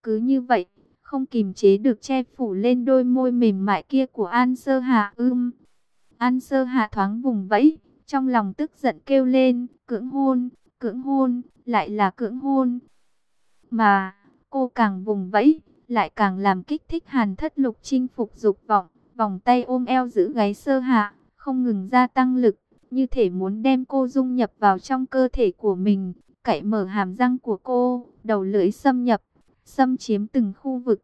Cứ như vậy, không kìm chế được che phủ lên đôi môi mềm mại kia của An Sơ Hạ. An Sơ Hạ thoáng vùng vẫy, trong lòng tức giận kêu lên, cưỡng hôn, lại là cưỡng hôn. Mà, cô càng vùng vẫy, lại càng làm kích thích Hàn Thất Lục chinh phục dục vọng, vòng tay ôm eo giữ gáy Sơ Hạ, không ngừng gia tăng lực, như thể muốn đem cô dung nhập vào trong cơ thể của mình, cạy mở hàm răng của cô, đầu lưỡi xâm nhập, xâm chiếm từng khu vực.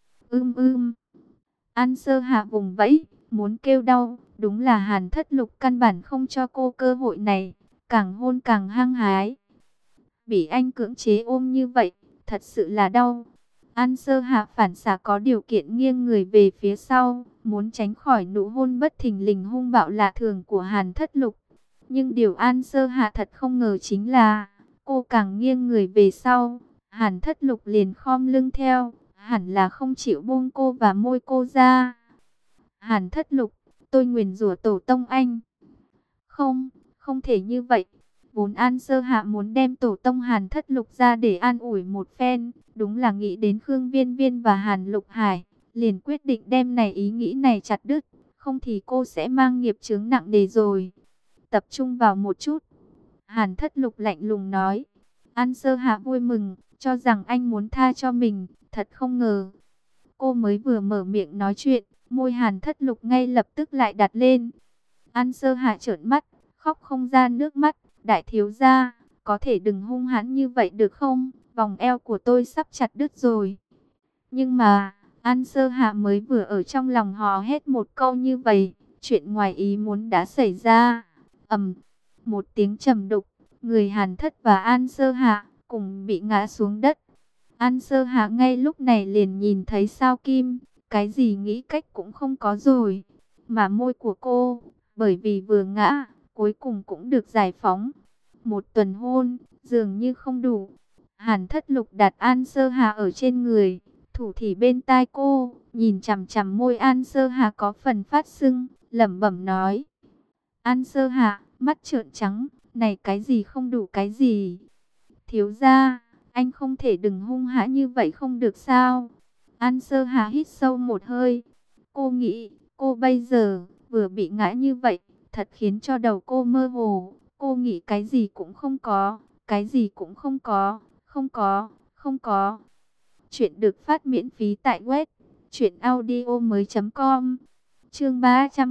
An Sơ Hạ vùng vẫy, muốn kêu đau, đúng là Hàn Thất Lục căn bản không cho cô cơ hội này, càng hôn càng hăng hái. Bị anh cưỡng chế ôm như vậy, thật sự là đau. An Sơ Hạ phản xạ có điều kiện nghiêng người về phía sau, muốn tránh khỏi nụ hôn bất thình lình hung bạo lạ thường của Hàn Thất Lục. Nhưng điều An Sơ Hạ thật không ngờ chính là, cô càng nghiêng người về sau, Hàn Thất Lục liền khom lưng theo, hẳn là không chịu buông cô và môi cô ra. Hàn Thất Lục, tôi nguyền rủa tổ tông anh. Không, không thể như vậy. Vốn An Sơ Hạ muốn đem tổ tông Hàn Thất Lục ra để an ủi một phen, đúng là nghĩ đến Khương Viên Viên và Hàn Lục Hải, liền quyết định đem ý nghĩ này chặt đứt, không thì cô sẽ mang nghiệp chướng nặng nề rồi. Tập trung vào một chút. Hàn Thất Lục lạnh lùng nói. An Sơ Hạ vui mừng, cho rằng anh muốn tha cho mình, thật không ngờ. Cô mới vừa mở miệng nói chuyện, môi Hàn Thất Lục ngay lập tức lại đặt lên. An Sơ Hạ trợn mắt, khóc không ra nước mắt. Đại thiếu gia, có thể đừng hung hãn như vậy được không? Vòng eo của tôi sắp chặt đứt rồi. Nhưng mà, An Sơ Hạ mới vừa ở trong lòng hò hét một câu như vậy, chuyện ngoài ý muốn đã xảy ra. Một tiếng trầm đục, người Hàn Thất và An Sơ Hạ cùng bị ngã xuống đất. An Sơ Hạ ngay lúc này liền nhìn thấy sao kim, cái gì nghĩ cách cũng không có rồi. Mà môi của cô, bởi vì vừa ngã, cuối cùng cũng được giải phóng. Một tuần hôn, dường như không đủ. Hàn Thất Lục đặt An Sơ Hạ ở trên người, thủ thỉ bên tai cô, nhìn chằm chằm môi An Sơ Hạ có phần phát sưng, lẩm bẩm nói. An Sơ Hạ, mắt trợn trắng, này cái gì không đủ cái gì? Thiếu gia, anh không thể đừng hung hãn như vậy không được sao? An Sơ Hạ hít sâu một hơi. Cô nghĩ, cô bây giờ, vừa bị ngã như vậy, thật khiến cho đầu cô mơ hồ. Cô nghĩ cái gì cũng không có, cái gì cũng không có, không có. Chuyện được phát miễn phí tại web truyệnaudiomoi.com. Chương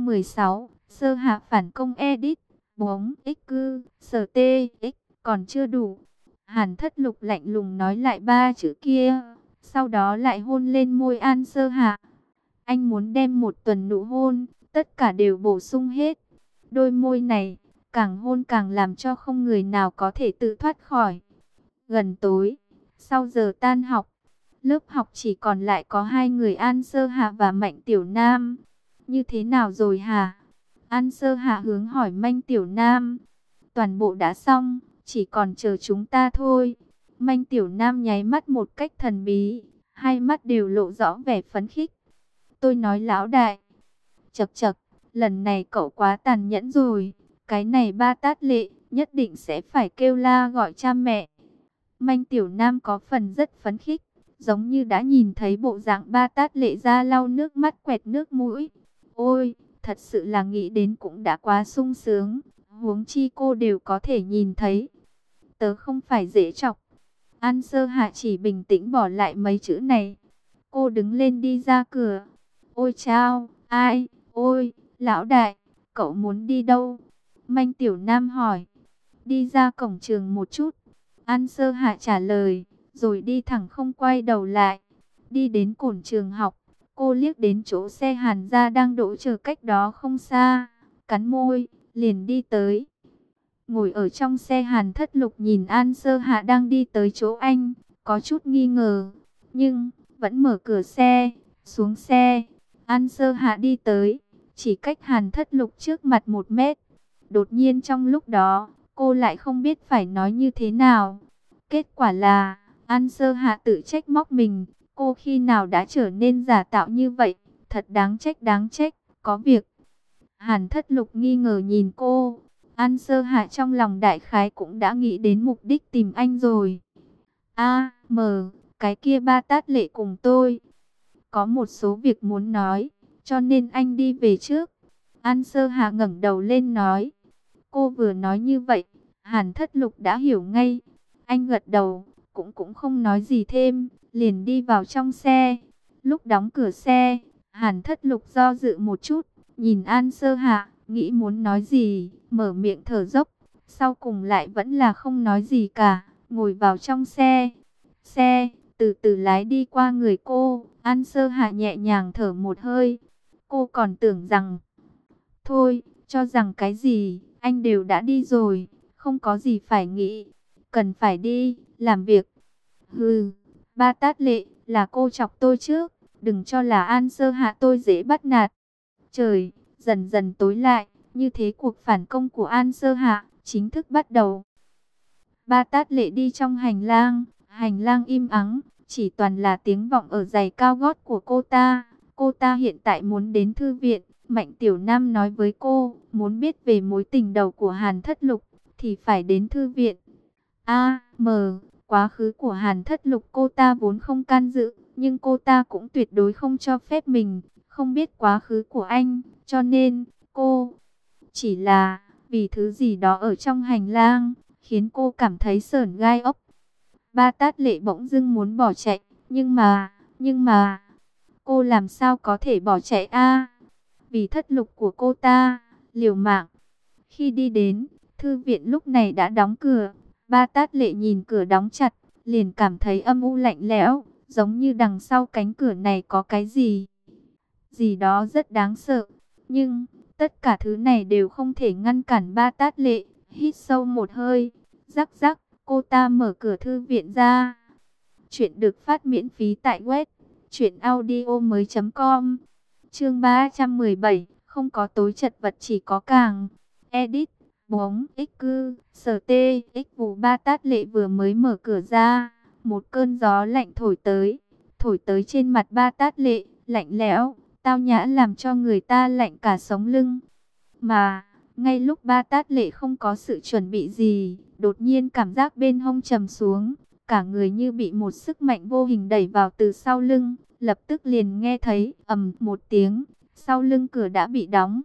316, Sơ Hạ phản công edit. Bóng x cư, sở tê, x, còn chưa đủ. Hàn Thất Lục lạnh lùng nói lại ba chữ kia, sau đó lại hôn lên môi An Sơ Hạ. Anh muốn đem một tuần nụ hôn, tất cả đều bổ sung hết. Đôi môi này, càng hôn càng làm cho không người nào có thể tự thoát khỏi. Gần tối, sau giờ tan học, lớp học chỉ còn lại có hai người An Sơ Hạ và Mạnh Tiểu Nam. Như thế nào rồi hả? An Sơ Hạ hướng hỏi Mạnh Tiểu Nam. Toàn bộ đã xong, chỉ còn chờ chúng ta thôi. Mạnh Tiểu Nam nháy mắt một cách thần bí, hai mắt đều lộ rõ vẻ phấn khích. Tôi nói lão đại. Chậc chậc, lần này cậu quá tàn nhẫn rồi. Cái này ba tát lệ, nhất định sẽ phải kêu la gọi cha mẹ. Mạnh Tiểu Nam có phần rất phấn khích, giống như đã nhìn thấy bộ dạng ba tát lệ ra lau nước mắt quẹt nước mũi. Ôi, thật sự là nghĩ đến cũng đã quá sung sướng, huống chi cô đều có thể nhìn thấy. Tớ không phải dễ chọc. An Sơ Hạ chỉ bình tĩnh bỏ lại mấy chữ này. Cô đứng lên đi ra cửa. Ôi chao, ai, ôi, lão đại, cậu muốn đi đâu? Mạnh Tiểu Nam hỏi. Đi ra cổng trường một chút. An Sơ Hạ trả lời, rồi đi thẳng không quay đầu lại. Đi đến cổng trường học, cô liếc đến chỗ xe Hàn gia đang đỗ chờ cách đó không xa. Cắn môi, liền đi tới. Ngồi ở trong xe Hàn Thất Lục nhìn An Sơ Hạ đang đi tới chỗ anh, có chút nghi ngờ, nhưng vẫn mở cửa xe, xuống xe. An Sơ Hạ đi tới, chỉ cách Hàn Thất Lục trước mặt 1 mét. Đột nhiên trong lúc đó, cô lại không biết phải nói như thế nào. Kết quả là, An Sơ Hạ tự trách móc mình, cô khi nào đã trở nên giả tạo như vậy, thật đáng trách, có việc. Hàn Thất Lục nghi ngờ nhìn cô. An Sơ Hạ trong lòng đại khái cũng đã nghĩ đến mục đích tìm anh rồi. Cái kia Ba Tát Lệ cùng tôi có một số việc muốn nói, cho nên anh đi về trước. An Sơ Hà ngẩng đầu lên nói. Cô vừa nói như vậy, Hàn Thất Lục đã hiểu ngay. Anh gật đầu, cũng không nói gì thêm, liền đi vào trong xe. Lúc đóng cửa xe, Hàn Thất Lục do dự một chút, nhìn An Sơ Hà, nghĩ muốn nói gì, mở miệng thở dốc. Sau cùng lại vẫn là không nói gì cả, ngồi vào trong xe. Xe từ từ lái đi qua người cô, An Sơ Hà nhẹ nhàng thở một hơi. Cô còn tưởng rằng, thôi, cho rằng cái gì, anh đều đã đi rồi, không có gì phải nghĩ, cần phải đi, làm việc. Hừ, Ba Tát Lệ, là cô chọc tôi trước, đừng cho là An Sơ Hạ tôi dễ bắt nạt. Trời, dần dần tối lại, như thế cuộc phản công của An Sơ Hạ chính thức bắt đầu. Ba Tát Lệ đi trong hành lang im ắng, chỉ toàn là tiếng vọng ở giày cao gót của cô ta. Cô ta hiện tại muốn đến thư viện, Mạnh Tiểu Nam nói với cô, muốn biết về mối tình đầu của Hàn Thất Lục, thì phải đến thư viện. Quá khứ của Hàn Thất Lục cô ta vốn không can dự, nhưng cô ta cũng tuyệt đối không cho phép mình không biết quá khứ của anh, cho nên cô chỉ là vì thứ gì đó ở trong hành lang, khiến cô cảm thấy sởn gai ốc. Ba Tát Lệ bỗng dưng muốn bỏ chạy, nhưng mà, cô làm sao có thể bỏ chạy vì Thất Lục của cô ta, liều mạng. Khi đi đến, thư viện lúc này đã đóng cửa. Ba Tát Lệ nhìn cửa đóng chặt, liền cảm thấy âm u lạnh lẽo, giống như đằng sau cánh cửa này có cái gì đó rất đáng sợ. Nhưng, tất cả thứ này đều không thể ngăn cản Ba Tát Lệ. Hít sâu một hơi, rắc rắc, cô ta mở cửa thư viện ra. Chuyện được phát miễn phí tại web truyệnaudiomoi.com. Chương 317, không có tối chật vật chỉ có càng. Edit, bóng, x cư, sở tê, x vụ. Ba Tát Lệ vừa mới mở cửa ra, một cơn gió lạnh thổi tới trên mặt Ba Tát Lệ, lạnh lẽo, tao nhã làm cho người ta lạnh cả sống lưng. Mà, ngay lúc Ba Tát Lệ không có sự chuẩn bị gì, đột nhiên cảm giác bên hông trầm xuống, cả người như bị một sức mạnh vô hình đẩy vào từ sau lưng, lập tức liền nghe thấy ầm một tiếng, sau lưng cửa đã bị đóng.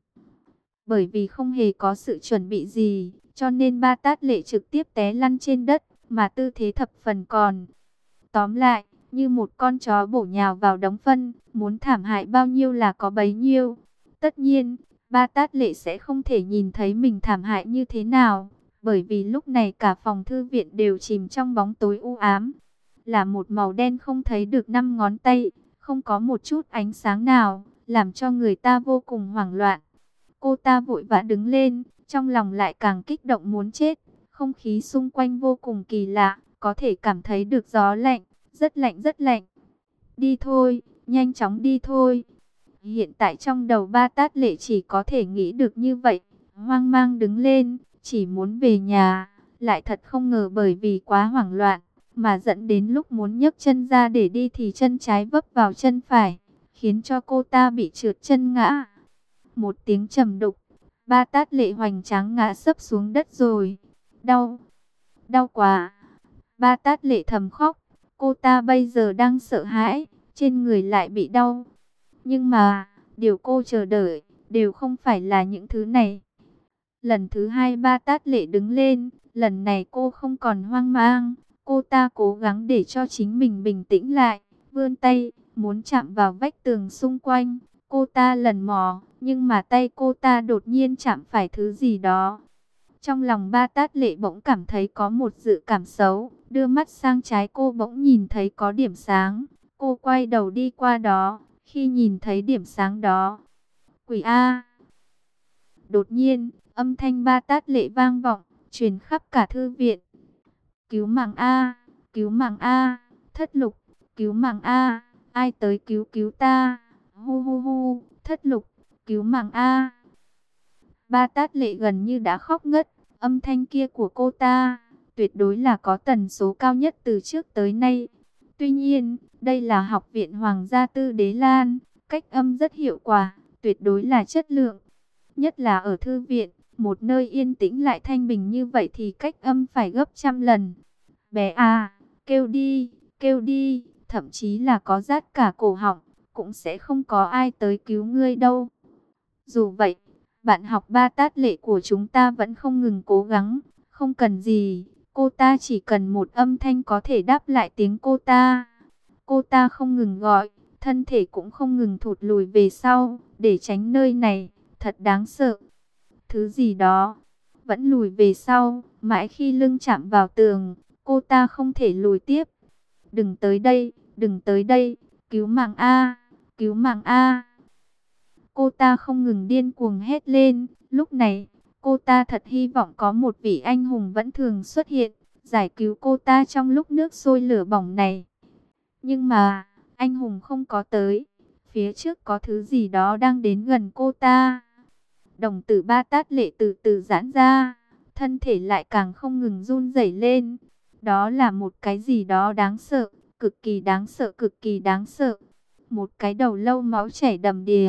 Bởi vì không hề có sự chuẩn bị gì, cho nên Ba Tát Lệ trực tiếp té lăn trên đất, mà tư thế thập phần còn. Tóm lại, như một con chó bổ nhào vào đống phân, muốn thảm hại bao nhiêu là có bấy nhiêu. Tất nhiên, Ba Tát Lệ sẽ không thể nhìn thấy mình thảm hại như thế nào, bởi vì lúc này cả phòng thư viện đều chìm trong bóng tối u ám. Là một màu đen không thấy được 5 ngón tay, không có một chút ánh sáng nào, làm cho người ta vô cùng hoảng loạn. Cô ta vội vã đứng lên, trong lòng lại càng kích động muốn chết. Không khí xung quanh vô cùng kỳ lạ, có thể cảm thấy được gió lạnh, rất lạnh rất lạnh. Đi thôi, nhanh chóng đi thôi. Hiện tại trong đầu Ba Tát Lệ chỉ có thể nghĩ được như vậy, hoang mang đứng lên, chỉ muốn về nhà, lại thật không ngờ bởi vì quá hoảng loạn, mà dẫn đến lúc muốn nhấc chân ra để đi thì chân trái vấp vào chân phải, khiến cho cô ta bị trượt chân ngã. Một tiếng trầm đục, Ba Tát Lệ hoành tráng ngã sấp xuống đất rồi. Đau, đau quá. Ba Tát Lệ thầm khóc, cô ta bây giờ đang sợ hãi, trên người lại bị đau. Nhưng mà, điều cô chờ đợi, đều không phải là những thứ này. Lần thứ hai Ba Tát Lệ đứng lên, lần này cô không còn hoang mang. Cô ta cố gắng để cho chính mình bình tĩnh lại, vươn tay, muốn chạm vào vách tường xung quanh. Cô ta lần mò, nhưng mà tay cô ta đột nhiên chạm phải thứ gì đó. Trong lòng Ba Tát Lệ bỗng cảm thấy có một dự cảm xấu, đưa mắt sang trái cô bỗng nhìn thấy có điểm sáng. Cô quay đầu đi qua đó, khi nhìn thấy điểm sáng đó, quỷ A! Đột nhiên, âm thanh Ba Tát Lệ vang vọng, truyền khắp cả thư viện. Cứu mạng A! Cứu mạng A! Thất Lục! Cứu mạng A! Ai tới cứu cứu ta! Hu hu hu! Thất Lục! Cứu mạng A! Ba Tát Lệ gần như đã khóc ngất. Âm thanh kia của cô ta, tuyệt đối là có tần số cao nhất từ trước tới nay. Tuy nhiên, đây là học viện Hoàng gia Tư Đế Lan, cách âm rất hiệu quả, tuyệt đối là chất lượng. Nhất là ở thư viện, một nơi yên tĩnh lại thanh bình như vậy thì cách âm phải gấp trăm lần. Bé à, kêu đi, thậm chí là có rát cả cổ họng, cũng sẽ không có ai tới cứu ngươi đâu. Dù vậy, bạn học ba tát lệ của chúng ta vẫn không ngừng cố gắng, không cần gì, cô ta chỉ cần một âm thanh có thể đáp lại tiếng cô ta. Cô ta không ngừng gọi, thân thể cũng không ngừng thụt lùi về sau, để tránh nơi này, thật đáng sợ. Thứ gì đó, vẫn lùi về sau, mãi khi lưng chạm vào tường, cô ta không thể lùi tiếp. Đừng tới đây, đừng tới đây, cứu mạng A, cứu mạng A. Cô ta không ngừng điên cuồng hét lên, lúc này, cô ta thật hy vọng có một vị anh hùng vẫn thường xuất hiện, giải cứu cô ta trong lúc nước sôi lửa bỏng này. Nhưng mà, anh hùng không có tới, phía trước có thứ gì đó đang đến gần cô ta. Đồng tử ba tát lệ từ từ giãn ra, thân thể lại càng không ngừng run rẩy lên. Đó là một cái gì đó đáng sợ, cực kỳ đáng sợ, cực kỳ đáng sợ. Một cái đầu lâu máu chảy đầm đìa.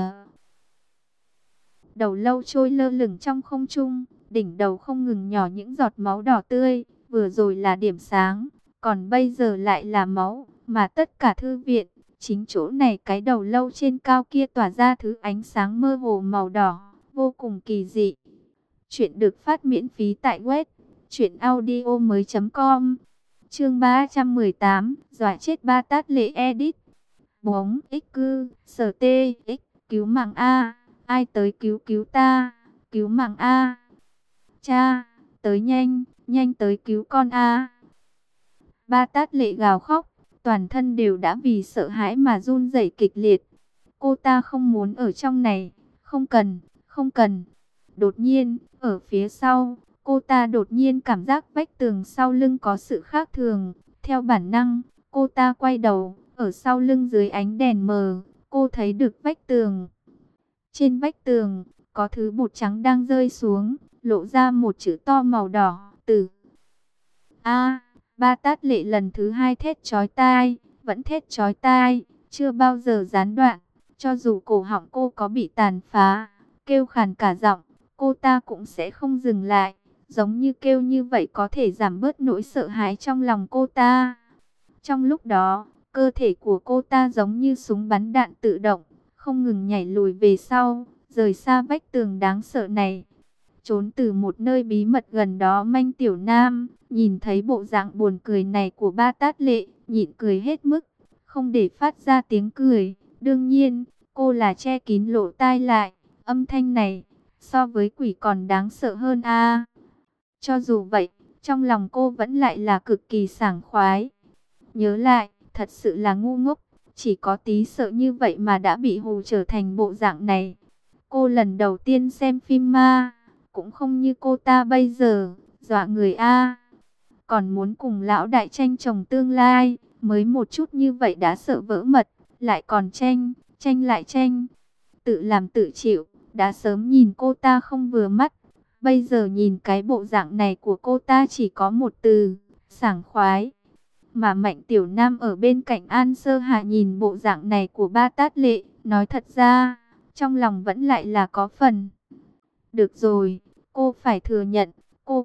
Đầu lâu trôi lơ lửng trong không trung, đỉnh đầu không ngừng nhỏ những giọt máu đỏ tươi, vừa rồi là điểm sáng, còn bây giờ lại là máu, mà tất cả thư viện, chính chỗ này cái đầu lâu trên cao kia tỏa ra thứ ánh sáng mơ hồ màu đỏ, vô cùng kỳ dị. Chuyện được phát miễn phí tại web truyệnaudiomoi.com. Chương 318, dọa chết ba tát lệ edit. Bóng x cư, sở tê, x, cứu mạng A. Ai tới cứu cứu ta, cứu mạng A. Cha, tới nhanh, nhanh tới cứu con A. Ba tát lệ gào khóc, toàn thân đều đã vì sợ hãi mà run rẩy kịch liệt. Cô ta không muốn ở trong này, không cần, không cần. Đột nhiên, ở phía sau, cô ta đột nhiên cảm giác vách tường sau lưng có sự khác thường. Theo bản năng, cô ta quay đầu, ở sau lưng dưới ánh đèn mờ, cô thấy được vách tường. Trên vách tường, có thứ bột trắng đang rơi xuống, lộ ra một chữ to màu đỏ, Tử. A, ba tát lệ lần thứ hai thét chói tai, vẫn thét chói tai, chưa bao giờ gián đoạn. Cho dù cổ họng cô có bị tàn phá, kêu khàn cả giọng, cô ta cũng sẽ không dừng lại. Giống như kêu như vậy có thể giảm bớt nỗi sợ hãi trong lòng cô ta. Trong lúc đó, cơ thể của cô ta giống như súng bắn đạn tự động, không ngừng nhảy lùi về sau, rời xa vách tường đáng sợ này. Trốn từ một nơi bí mật gần đó Manh Tiểu Nam, nhìn thấy bộ dạng buồn cười này của ba tát lệ, nhịn cười hết mức, không để phát ra tiếng cười. Đương nhiên, cô là che kín lỗ tai lại, âm thanh này, so với quỷ còn đáng sợ hơn a. Cho dù vậy, trong lòng cô vẫn lại là cực kỳ sảng khoái. Nhớ lại, thật sự là ngu ngốc, chỉ có tí sợ như vậy mà đã bị hù trở thành bộ dạng này. Cô lần đầu tiên xem phim ma, cũng không như cô ta bây giờ, dọa người a. Còn muốn cùng lão đại tranh chồng tương lai, mới một chút như vậy đã sợ vỡ mật, lại còn tranh, tranh lại tranh. Tự làm tự chịu, đã sớm nhìn cô ta không vừa mắt. Bây giờ nhìn cái bộ dạng này của cô ta chỉ có một từ, sảng khoái. Mà Mạnh Tiểu Nam ở bên cạnh An Sơ Hà nhìn bộ dạng này của ba tát lệ, nói thật ra, trong lòng vẫn lại là có phần. Được rồi, cô phải thừa nhận, cô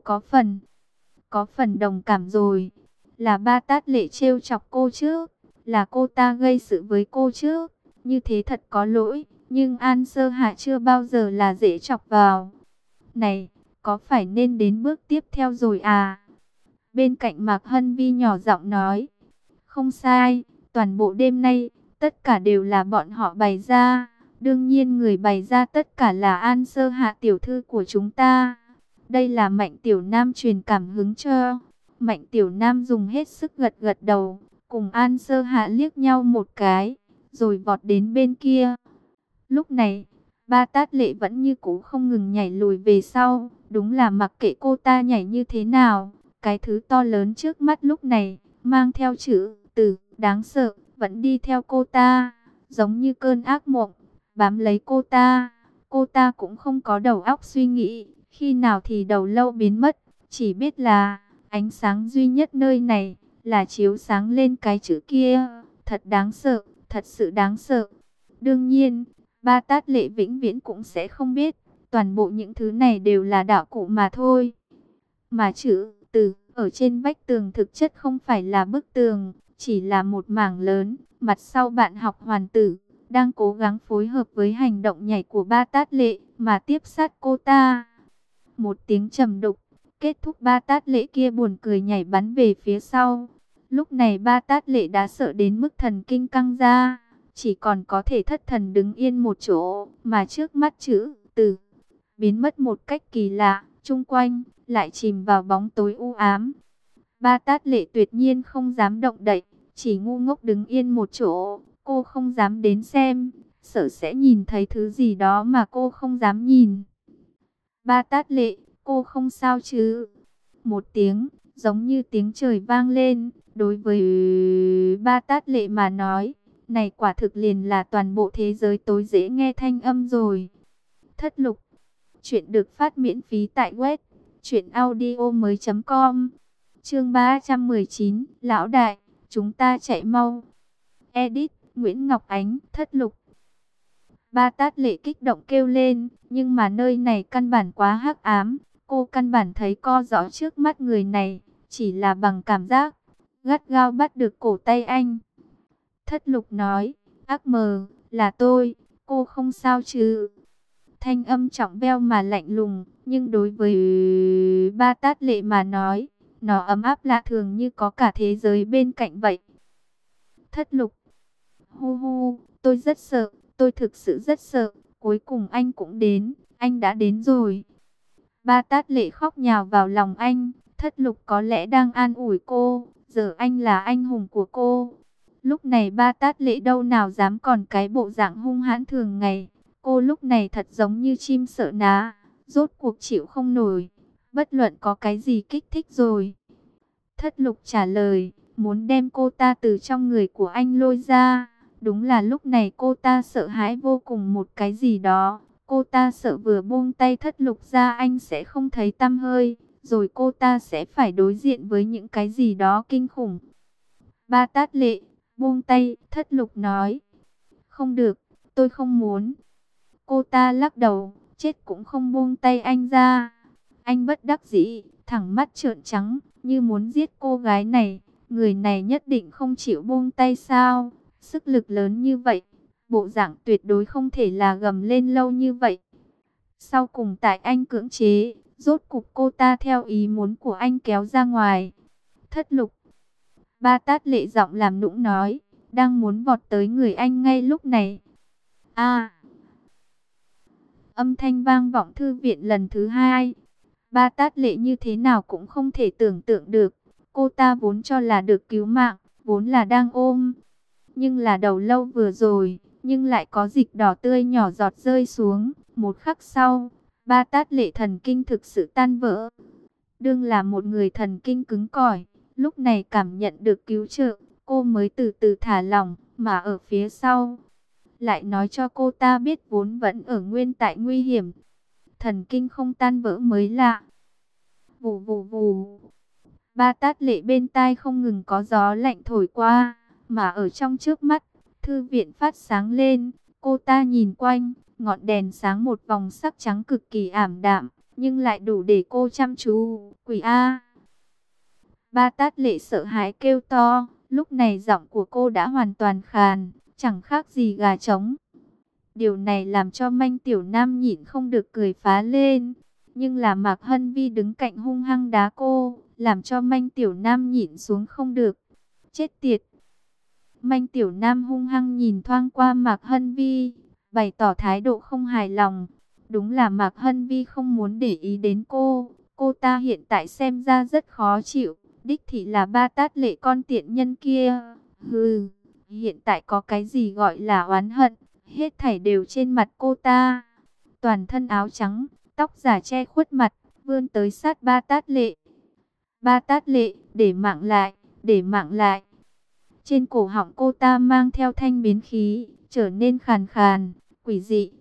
có phần đồng cảm rồi. Là ba tát lệ trêu chọc cô chứ, là cô ta gây sự với cô chứ, như thế thật có lỗi, nhưng An Sơ Hạ chưa bao giờ là dễ chọc vào. Này, có phải nên đến bước tiếp theo rồi à? Bên cạnh Mạc Hân Vi nhỏ giọng nói. Không sai, toàn bộ đêm nay, tất cả đều là bọn họ bày ra. Đương nhiên người bày ra tất cả là An Sơ Hạ tiểu thư của chúng ta. Đây là Mạnh Tiểu Nam truyền cảm hứng cho. Mạnh Tiểu Nam dùng hết sức gật gật đầu, cùng An Sơ Hạ liếc nhau một cái, rồi vọt đến bên kia. Lúc này, ba tát lệ vẫn như cũ không ngừng nhảy lùi về sau. Đúng là mặc kệ cô ta nhảy như thế nào, cái thứ to lớn trước mắt lúc này, mang theo chữ Tử đáng sợ, vẫn đi theo cô ta, giống như cơn ác mộng, bám lấy cô ta. Cô ta cũng không có đầu óc suy nghĩ, khi nào thì đầu lâu biến mất, chỉ biết là ánh sáng duy nhất nơi này là chiếu sáng lên cái chữ kia. Thật đáng sợ, thật sự đáng sợ. Đương nhiên, ba tát lệ vĩnh viễn cũng sẽ không biết, toàn bộ những thứ này đều là đạo cụ mà thôi. Mà chữ Tử ở trên vách tường thực chất không phải là bức tường, chỉ là một mảng lớn. Mặt sau bạn học Hoàn Tử đang cố gắng phối hợp với hành động nhảy của Ba Tát Lệ mà tiếp sát cô ta. Một tiếng trầm đục, kết thúc Ba Tát Lệ kia buồn cười nhảy bắn về phía sau. Lúc này Ba Tát Lệ đã sợ đến mức thần kinh căng ra, chỉ còn có thể thất thần đứng yên một chỗ, mà trước mắt chữ từ biến mất một cách kỳ lạ, chung quanh lại chìm vào bóng tối u ám. Ba Tát Lệ tuyệt nhiên không dám động đậy, chỉ ngu ngốc đứng yên một chỗ. Cô không dám đến xem, sợ sẽ nhìn thấy thứ gì đó mà cô không dám nhìn. Ba Tát Lệ, cô không sao chứ? Một tiếng, giống như tiếng trời vang lên. Đối với Ba Tát Lệ mà nói, này quả thực liền là toàn bộ thế giới tối dễ nghe thanh âm rồi. Thất Lục, chuyện được phát miễn phí tại web truyệnaudiomoi.com. Chương 319, Lão đại, chúng ta chạy mau. Edit, Nguyễn Ngọc Ánh. Thất Lục. Ba Tát Lệ kích động kêu lên, nhưng mà nơi này căn bản quá hắc ám, cô căn bản thấy co rõ trước mắt người này, chỉ là bằng cảm giác, gắt gao bắt được cổ tay anh. Thất Lục nói, ác mờ, là tôi, cô không sao chứ? Thanh âm trọng veo mà lạnh lùng, nhưng đối với Ba Tát Lệ mà nói, nó ấm áp lạ thường như có cả thế giới bên cạnh vậy. Thất Lục. Hu hu, tôi rất sợ, tôi thực sự rất sợ, cuối cùng anh cũng đến, anh đã đến rồi. Ba Tát Lệ khóc nhào vào lòng anh, Thất Lục có lẽ đang an ủi cô, giờ anh là anh hùng của cô. Lúc này Ba Tát Lệ đâu nào dám còn cái bộ dạng hung hãn thường ngày, cô lúc này thật giống như chim sợ ná, rốt cuộc chịu không nổi, bất luận có cái gì kích thích rồi. Thất Lục trả lời, muốn đem cô ta từ trong người của anh lôi ra. Đúng là lúc này cô ta sợ hãi vô cùng một cái gì đó. Cô ta sợ vừa buông tay Thất Lục ra anh sẽ không thấy tăm hơi, rồi cô ta sẽ phải đối diện với những cái gì đó kinh khủng. Ba Tát Lệ, buông tay, Thất Lục nói. Không được, tôi không muốn. Cô ta lắc đầu, chết cũng không buông tay anh ra. Anh bất đắc dĩ, thẳng mắt trợn trắng, như muốn giết cô gái này. Người này nhất định không chịu buông tay sao? Sức lực lớn như vậy, bộ dạng tuyệt đối không thể là gầm lên lâu như vậy. Sau cùng tại anh cưỡng chế, rốt cục cô ta theo ý muốn của anh kéo ra ngoài. Thất Lục. Ba Tát Lệ giọng làm nũng nói, đang muốn vọt tới người anh ngay lúc này. Âm thanh vang vọng thư viện lần thứ hai. Ba Tát Lệ như thế nào cũng không thể tưởng tượng được. Cô ta vốn cho là được cứu mạng, vốn là đang ôm. Nhưng là đầu lâu vừa rồi, nhưng lại có dịch đỏ tươi nhỏ giọt rơi xuống. Một khắc sau, Ba Tát Lệ thần kinh thực sự tan vỡ. Đương là một người thần kinh cứng cỏi, lúc này cảm nhận được cứu trợ, cô mới từ từ thả lỏng, mà ở phía sau lại nói cho cô ta biết vốn vẫn ở nguyên tại nguy hiểm. Thần kinh không tan vỡ mới lạ. Vù vù vù. Ba Tát Lệ bên tai không ngừng có gió lạnh thổi qua, mà ở trong trước mắt, thư viện phát sáng lên. Cô ta nhìn quanh, ngọn đèn sáng một vòng sắc trắng cực kỳ ảm đạm, nhưng lại đủ để cô chăm chú. Quỷ A. Ba Tát Lệ sợ hãi kêu to, lúc này giọng của cô đã hoàn toàn khàn, chẳng khác gì gà trống. Điều này làm cho Manh Tiểu Nam nhịn không được cười phá lên. Nhưng là Mạc Hân Vi đứng cạnh hung hăng đá cô, làm cho Manh Tiểu Nam nhịn xuống không được. Chết tiệt! Manh Tiểu Nam hung hăng nhìn thoáng qua Mạc Hân Vi, bày tỏ thái độ không hài lòng. Đúng là Mạc Hân Vi không muốn để ý đến cô. Cô ta hiện tại xem ra rất khó chịu. Đích thị là Ba Tát Lệ con tiện nhân kia. Hừ, hiện tại có cái gì gọi là oán hận, hết thảy đều trên mặt cô ta. Toàn thân áo trắng, tóc giả che khuất mặt, vươn tới sát Ba Tát Lệ. Ba Tát Lệ, để mạng lại, để mạng lại. Trên cổ họng cô ta mang theo thanh biến khí, trở nên khàn khàn, quỷ dị.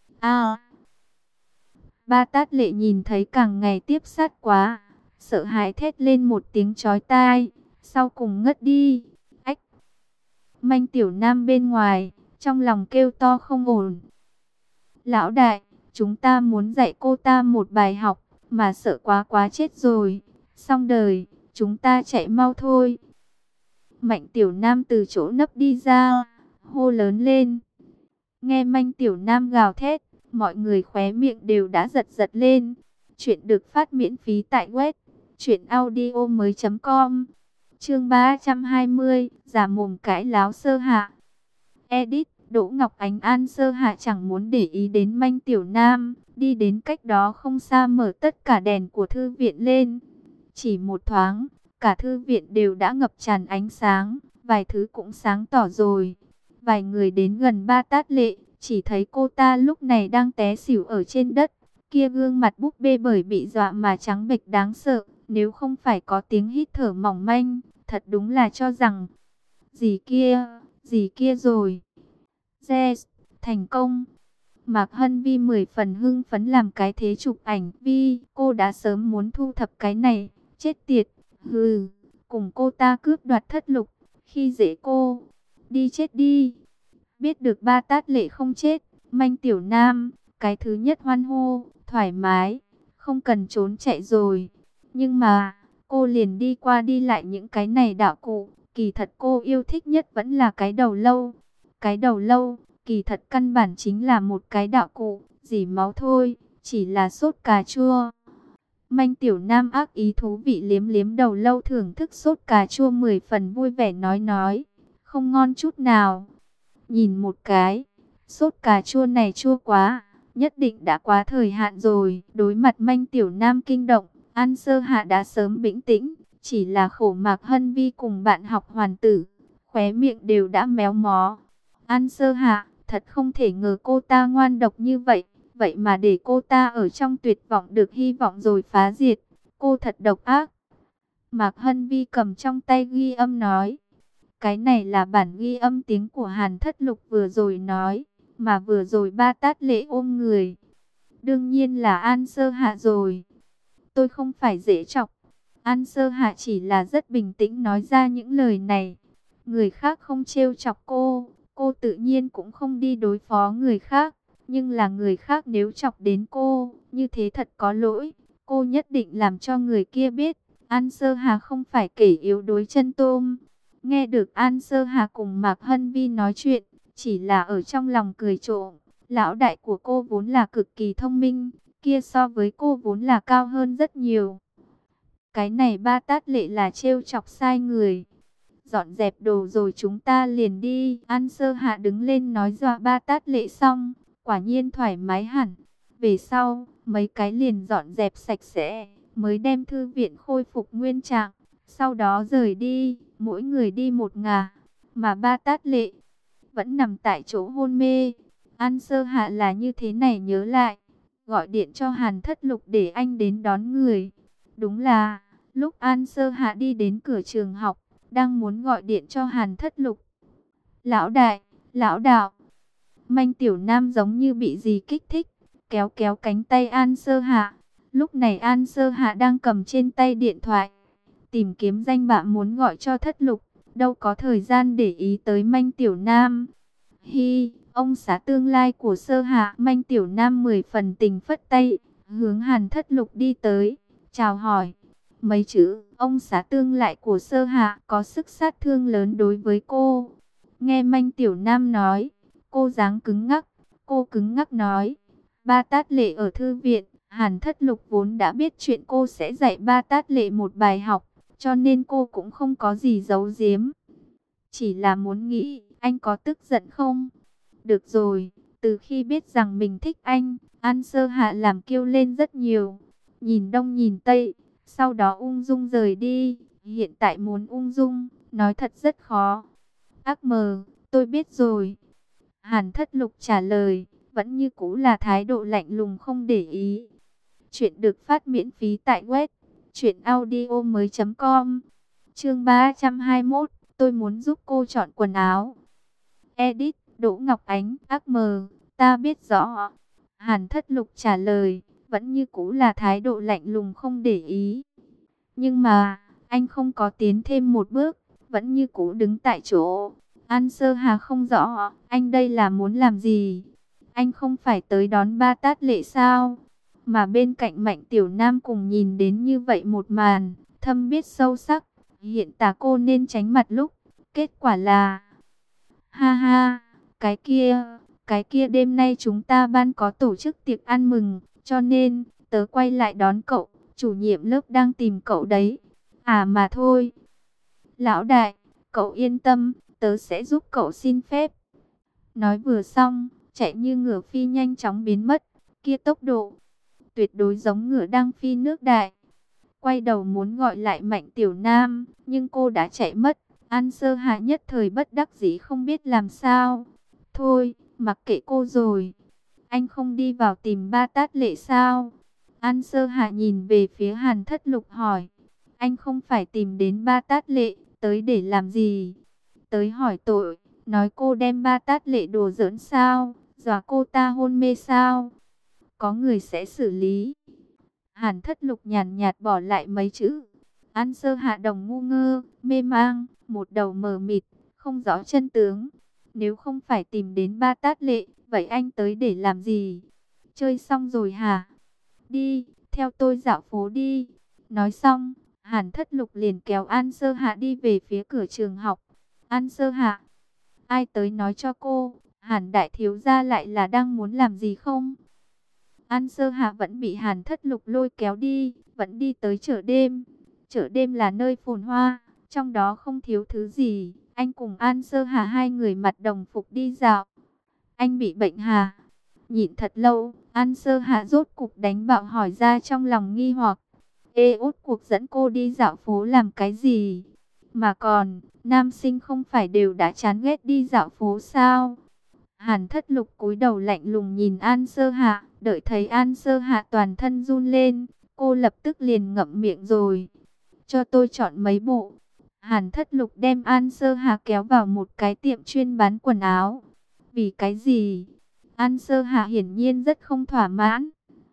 Ba Tát Lệ nhìn thấy càng ngày tiếp sát quá, sợ hãi thét lên một tiếng chói tai, sau cùng ngất đi. Ách! Manh Tiểu Nam bên ngoài, trong lòng kêu to không ổn. Lão đại, chúng ta muốn dạy cô ta một bài học, mà sợ quá quá chết rồi. Xong đời, chúng ta chạy mau thôi. Mạnh Tiểu Nam từ chỗ nấp đi ra, hô lớn lên. Nghe Mạnh Tiểu Nam gào thét, mọi người khóe miệng đều đã giật giật lên. Chuyện được phát miễn phí tại web truyệnaudiomoi.com. Chương 320, giả mồm cãi láo Sơ Hạ. Edit, Đỗ Ngọc Ánh An. Sơ Hạ chẳng muốn để ý đến Mạnh Tiểu Nam, đi đến cách đó không xa mở tất cả đèn của thư viện lên. Chỉ một thoáng, cả thư viện đều đã ngập tràn ánh sáng, vài thứ cũng sáng tỏ rồi. Vài người đến gần Ba Tát Lệ, chỉ thấy cô ta lúc này đang té xỉu ở trên đất. Kia gương mặt búp bê bởi bị dọa mà trắng bệch đáng sợ, nếu không phải có tiếng hít thở mỏng manh, thật đúng là cho rằng gì kia rồi. Yes, thành công. Mạc Hân Vi 10 phần hưng phấn làm cái thế chụp ảnh. Vi, cô đã sớm muốn thu thập cái này, chết tiệt. Hừ, cùng cô ta cướp đoạt thất lục, khi dễ cô. Đi chết đi. Biết được Ba Tát Lệ không chết, Mạnh Tiểu Nam, cái thứ nhất hoan hô, thoải mái, không cần trốn chạy rồi. Nhưng mà, cô liền đi qua đi lại những cái này đạo cụ, kỳ thật cô yêu thích nhất vẫn là cái đầu lâu. Cái đầu lâu, kỳ thật căn bản chính là một cái đạo cụ, dỉ máu thôi, chỉ là sốt cà chua. Mạnh Tiểu Nam ác ý thú vị liếm liếm đầu lâu thưởng thức sốt cà chua 10 phần vui vẻ nói, không ngon chút nào. Nhìn một cái, sốt cà chua này chua quá, nhất định đã quá thời hạn rồi. Đối mặt Mạnh Tiểu Nam kinh động, An Sơ Hạ đã sớm bình tĩnh, chỉ là khổ Mạc Hân Vi cùng bạn học Hoàn Tử, khóe miệng đều đã méo mó. An Sơ Hạ, thật không thể ngờ cô ta ngoan độc như vậy, vậy mà để cô ta ở trong tuyệt vọng được hy vọng rồi phá diệt, cô thật độc ác. Mạc Hân Vi cầm trong tay ghi âm nói. Cái này là bản ghi âm tiếng của Hàn Thất Lục vừa rồi nói, mà vừa rồi Ba Tát Lệ ôm người. Đương nhiên là An Sơ Hạ rồi. Tôi không phải dễ chọc. An Sơ Hạ chỉ là rất bình tĩnh nói ra những lời này. Người khác không trêu chọc cô tự nhiên cũng không đi đối phó người khác. Nhưng là người khác nếu chọc đến cô, như thế thật có lỗi. Cô nhất định làm cho người kia biết, An Sơ Hạ không phải kẻ yếu đối chân tôm. Nghe được An Sơ Hà cùng Mạc Hân Vi nói chuyện, chỉ là ở trong lòng cười trộm. Lão đại của cô vốn là cực kỳ thông minh, kia so với cô vốn là cao hơn rất nhiều. Cái này Ba Tát Lệ là trêu chọc sai người. Dọn dẹp đồ rồi chúng ta liền đi. An Sơ Hạ đứng lên nói dọa Ba Tát Lệ xong, quả nhiên thoải mái hẳn. Về sau, mấy cái liền dọn dẹp sạch sẽ, mới đem thư viện khôi phục nguyên trạng. Sau đó rời đi, mỗi người đi một ngả, mà Ba Tát Lệ vẫn nằm tại chỗ hôn mê. An Sơ Hạ là như thế này nhớ lại, gọi điện cho Hàn Thất Lục để anh đến đón người. Đúng là, lúc An Sơ Hạ đi đến cửa trường học, đang muốn gọi điện cho Hàn Thất Lục. Lão đại, lão đạo. Mạnh Tiểu Nam giống như bị gì kích thích, kéo kéo cánh tay An Sơ Hạ. Lúc này An Sơ Hạ đang cầm trên tay điện thoại, tìm kiếm danh bạ muốn gọi cho Thất Lục, đâu có thời gian để ý tới Mạnh Tiểu Nam. Hi, ông xã tương lai của Sơ Hạ. Mạnh Tiểu Nam 10 phần tình phất tay, hướng Hàn Thất Lục đi tới, chào hỏi. Mấy chữ, ông xã tương lai của Sơ Hạ có sức sát thương lớn đối với cô. Nghe Mạnh Tiểu Nam nói, cô dáng cứng ngắc, cô cứng ngắc nói, Ba Tát Lệ ở thư viện. Hàn Thất Lục vốn đã biết chuyện cô sẽ dạy Ba Tát Lệ một bài học, cho nên cô cũng không có gì giấu giếm. Chỉ là muốn nghĩ, anh có tức giận không? Được rồi, từ khi biết rằng mình thích anh, An Sơ Hạ làm kêu lên rất nhiều. Nhìn đông nhìn tây, sau đó ung dung rời đi. Hiện tại muốn ung dung, nói thật rất khó. Ác mờ, tôi biết rồi. Hàn Thất Lục trả lời, vẫn như cũ là thái độ lạnh lùng không để ý. Chuyện được phát miễn phí tại web truyệnaudiomoi.com. Chương 321, tôi muốn giúp cô chọn quần áo. Edit, Đỗ Ngọc Ánh. Ác mờ, ta biết rõ. Hàn Thất Lục trả lời, vẫn như cũ là thái độ lạnh lùng không để ý. Nhưng mà, anh không có tiến thêm một bước, vẫn như cũ đứng tại chỗ. An Sơ Hà không rõ, anh đây là muốn làm gì? Anh không phải tới đón Ba Tát Lệ sao? Mà bên cạnh Mạnh Tiểu Nam cùng nhìn đến như vậy một màn, thâm biết sâu sắc. Hiện tại cô nên tránh mặt lúc Kết quả là, ha ha, cái kia đêm nay chúng ta ban có tổ chức tiệc ăn mừng, cho nên, tớ quay lại đón cậu, chủ nhiệm lớp đang tìm cậu đấy. À mà thôi, lão đại, cậu yên tâm, tớ sẽ giúp cậu xin phép. Nói vừa xong, chạy như ngựa phi nhanh chóng biến mất, kia tốc độ, tuyệt đối giống ngựa đang phi nước đại. Quay đầu muốn gọi lại Mạnh Tiểu Nam, nhưng cô đã chạy mất. An Sơ Hạ nhất thời bất đắc dĩ không biết làm sao. Thôi, mặc kệ cô rồi. Anh không đi vào tìm Ba Tát Lệ sao? An Sơ Hạ nhìn về phía Hàn Thất Lục hỏi. Anh không phải tìm đến Ba Tát Lệ, tới để làm gì? Tới hỏi tội, nói cô đem Ba Tát Lệ đùa giỡn sao? Dọa cô ta hôn mê sao? Có người sẽ xử lý. Hàn Thất Lục nhàn nhạt bỏ lại mấy chữ. An Sơ Hạ đồng ngu ngơ, mê mang, một đầu mờ mịt, không rõ chân tướng. Nếu không phải tìm đến Ba Tát Lệ, vậy anh tới để làm gì? Chơi xong rồi hả? Đi, theo tôi dạo phố đi. Nói xong, Hàn Thất Lục liền kéo An Sơ Hạ đi về phía cửa trường học. An Sơ Hạ, ai tới nói cho cô, Hàn đại thiếu gia lại là đang muốn làm gì không? An Sơ Hạ vẫn bị Hàn Thất Lục lôi kéo đi, vẫn đi tới chợ đêm. Chợ đêm là nơi phồn hoa, trong đó không thiếu thứ gì. Anh cùng An Sơ Hạ hai người mặc đồng phục đi dạo. Anh bị bệnh hả? Nhịn thật lâu, An Sơ Hạ rốt cục đánh bạo hỏi ra trong lòng nghi hoặc. Ê út cuộc dẫn cô đi dạo phố làm cái gì? Mà còn, nam sinh không phải đều đã chán ghét đi dạo phố sao? Hàn Thất Lục cúi đầu lạnh lùng nhìn An Sơ Hạ, đợi thấy An Sơ Hạ toàn thân run lên, cô lập tức liền ngậm miệng rồi. Cho tôi chọn mấy bộ. Hàn Thất Lục đem An Sơ Hạ kéo vào một cái tiệm chuyên bán quần áo. Vì cái gì? An Sơ Hạ hiển nhiên rất không thỏa mãn.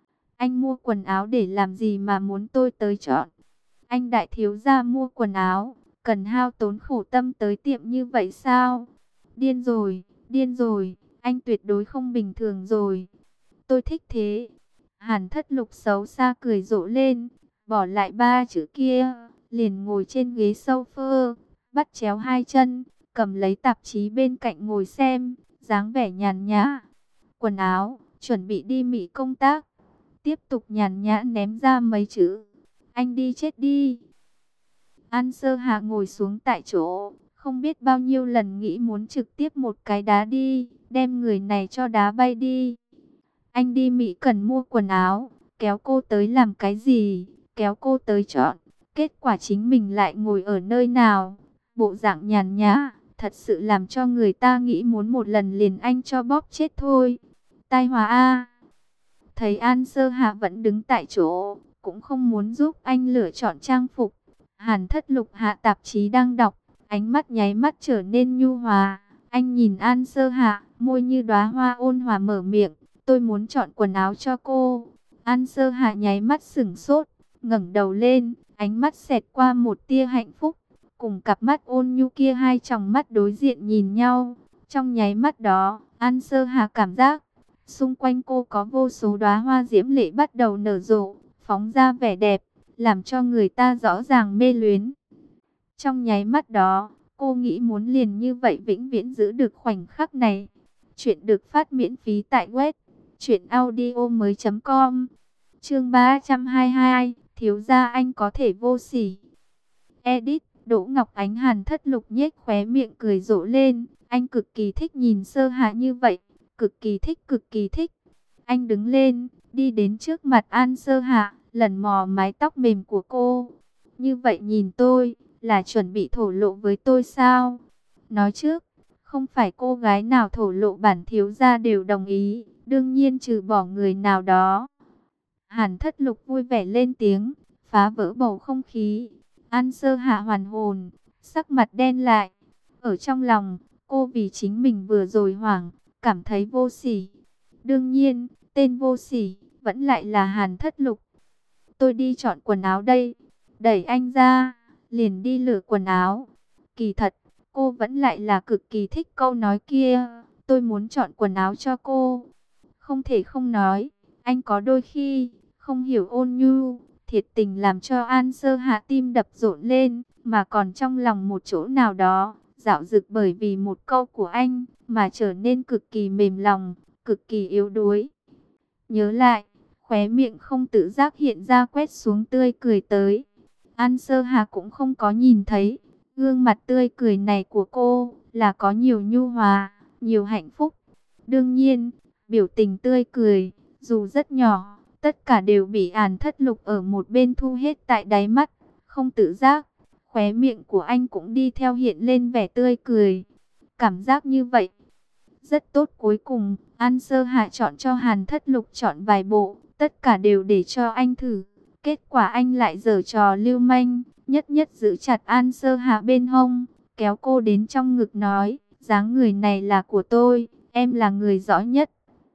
Anh mua quần áo để làm gì mà muốn tôi tới chọn? Anh đại thiếu gia mua quần áo, cần hao tốn khổ tâm tới tiệm như vậy sao? Điên rồi, điên rồi, anh tuyệt đối không bình thường rồi. Tôi thích thế. Hàn Thất Lục xấu xa cười rộ lên, bỏ lại ba chữ kia, liền ngồi trên ghế sofa, bắt chéo hai chân, cầm lấy tạp chí bên cạnh ngồi xem, dáng vẻ nhàn nhã. Quần áo, chuẩn bị đi Mỹ công tác. Tiếp tục nhàn nhã ném ra mấy chữ. Anh đi chết đi. An Sơ Hạ ngồi xuống tại chỗ, không biết bao nhiêu lần nghĩ muốn trực tiếp một cái đá đi, đem người này cho đá bay đi. Anh đi Mỹ cần mua quần áo, kéo cô tới làm cái gì, kéo cô tới chọn, kết quả chính mình lại ngồi ở nơi nào, bộ dạng nhàn nhã, thật sự làm cho người ta nghĩ muốn một lần liền anh cho bóp chết thôi. Tai họa a. Thấy An Sơ Hạ vẫn đứng tại chỗ, cũng không muốn giúp anh lựa chọn trang phục. Hàn Thất Lục hạ tạp chí đang đọc, ánh mắt nháy mắt trở nên nhu hòa. Anh nhìn An Sơ Hạ, môi như đóa hoa ôn hòa mở miệng, tôi muốn chọn quần áo cho cô. An Sơ Hạ nháy mắt sửng sốt, ngẩng đầu lên, ánh mắt xẹt qua một tia hạnh phúc. Cùng cặp mắt ôn nhu kia hai tròng mắt đối diện nhìn nhau. Trong nháy mắt đó, An Sơ Hạ cảm giác xung quanh cô có vô số đóa hoa diễm lệ bắt đầu nở rộ, phóng ra vẻ đẹp, làm cho người ta rõ ràng mê luyến. Trong nháy mắt đó, cô nghĩ muốn liền như vậy vĩnh viễn giữ được khoảnh khắc này. Chuyện được phát miễn phí tại web truyệnaudiomoi.com. Chương 322, thiếu gia anh có thể vô sỉ. Edit, Đỗ Ngọc Ánh. Hàn Thất Lục nhếch khóe miệng cười rộ lên, anh cực kỳ thích nhìn Sơ Hạ như vậy, cực kỳ thích, cực kỳ thích. Anh đứng lên, đi đến trước mặt An Sơ Hạ, lần mò mái tóc mềm của cô. Như vậy nhìn tôi, là chuẩn bị thổ lộ với tôi sao? Nói trước, không phải cô gái nào thổ lộ bản thiếu gia đều đồng ý, đương nhiên trừ bỏ người nào đó. Hàn Thất Lục vui vẻ lên tiếng, phá vỡ bầu không khí. An Sơ Hạ hoàn hồn, sắc mặt đen lại. Ở trong lòng, cô vì chính mình vừa rồi hoảng, cảm thấy vô sỉ. Đương nhiên, tên vô sỉ vẫn lại là Hàn Thất Lục. Tôi đi chọn quần áo đây. Đẩy anh ra, liền đi lựa quần áo. Kỳ thật, cô vẫn lại là cực kỳ thích câu nói kia. Tôi muốn chọn quần áo cho cô. Không thể không nói, anh có đôi khi không hiểu ôn nhu, thiệt tình làm cho An Sơ Hạ tim đập rộn lên, mà còn trong lòng một chỗ nào đó, Dạo Dực bởi vì một câu của anh mà trở nên cực kỳ mềm lòng, cực kỳ yếu đuối. Nhớ lại, khóe miệng không tự giác hiện ra quét xuống tươi cười tới. An Sơ Hà cũng không có nhìn thấy, gương mặt tươi cười này của cô là có nhiều nhu hòa, nhiều hạnh phúc. Đương nhiên, biểu tình tươi cười, dù rất nhỏ, tất cả đều bị Hàn Thất Lục ở một bên thu hết tại đáy mắt, không tự giác. Khóe miệng của anh cũng đi theo hiện lên vẻ tươi cười. Cảm giác như vậy rất tốt. Cuối cùng, An Sơ Hạ chọn cho Hàn Thất Lục chọn vài bộ, tất cả đều để cho anh thử. Kết quả anh lại giở trò lưu manh, nhất nhất giữ chặt An Sơ Hạ bên hông, kéo cô đến trong ngực nói, dáng người này là của tôi, em là người rõ nhất.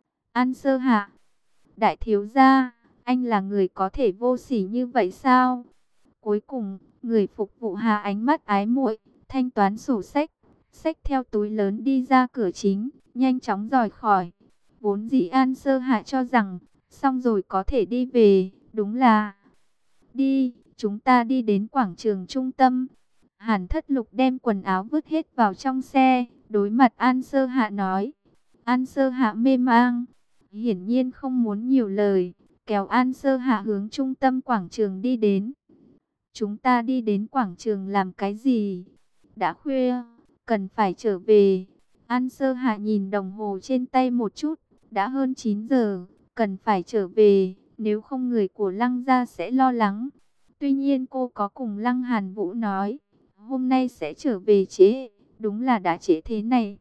An Sơ Hạ, đại thiếu gia, anh là người có thể vô sỉ như vậy sao? Cuối cùng, người phục vụ Hà ánh mắt ái muội, thanh toán sổ sách, xách theo túi lớn đi ra cửa chính, nhanh chóng rời khỏi. Vốn dĩ An Sơ Hạ cho rằng, xong rồi có thể đi về, đúng là... Đi, chúng ta đi đến quảng trường trung tâm. Hàn Thất Lục đem quần áo vứt hết vào trong xe, đối mặt An Sơ Hạ nói. An Sơ Hạ mê mang, hiển nhiên không muốn nhiều lời, kéo An Sơ Hạ hướng trung tâm quảng trường đi đến. Chúng ta đi đến quảng trường làm cái gì? Đã khuya, cần phải trở về. An Sơ Hạ nhìn đồng hồ trên tay một chút, đã hơn 9 giờ, cần phải trở về, nếu không người của Lăng gia sẽ lo lắng. Tuy nhiên cô có cùng Lăng Hàn Vũ nói, hôm nay sẽ trở về trễ, đúng là đã trễ thế này.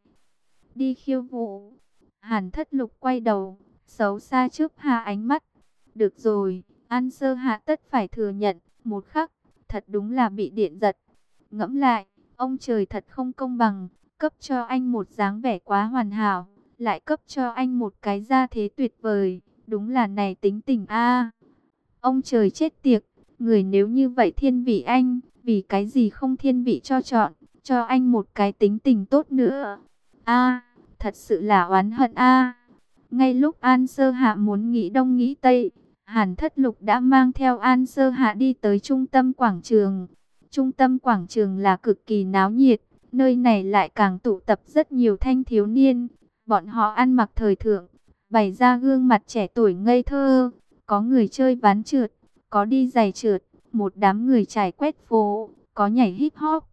Đi khiêu vũ. Hàn Thất Lục quay đầu, xấu xa trước Hà ánh mắt. Được rồi, An Sơ Hạ tất phải thừa nhận, một khắc, thật đúng là bị điện giật. Ngẫm lại, ông trời thật không công bằng, cấp cho anh một dáng vẻ quá hoàn hảo, lại cấp cho anh một cái gia thế tuyệt vời, đúng là này tính tình a. Ông trời chết tiệt, người nếu như vậy thiên vị anh, vì cái gì không thiên vị cho chọn, cho anh một cái tính tình tốt nữa. A, thật sự là oán hận a. Ngay lúc An Sơ Hạ muốn nghĩ đông nghĩ tây, Hàn Thất Lục đã mang theo An Sơ Hạ đi tới trung tâm quảng trường. Trung tâm quảng trường là cực kỳ náo nhiệt, nơi này lại càng tụ tập rất nhiều thanh thiếu niên. Bọn họ ăn mặc thời thượng, bày ra gương mặt trẻ tuổi ngây thơ. Có người chơi ván trượt, có đi giày trượt, một đám người trải quét phố, có nhảy hip hop.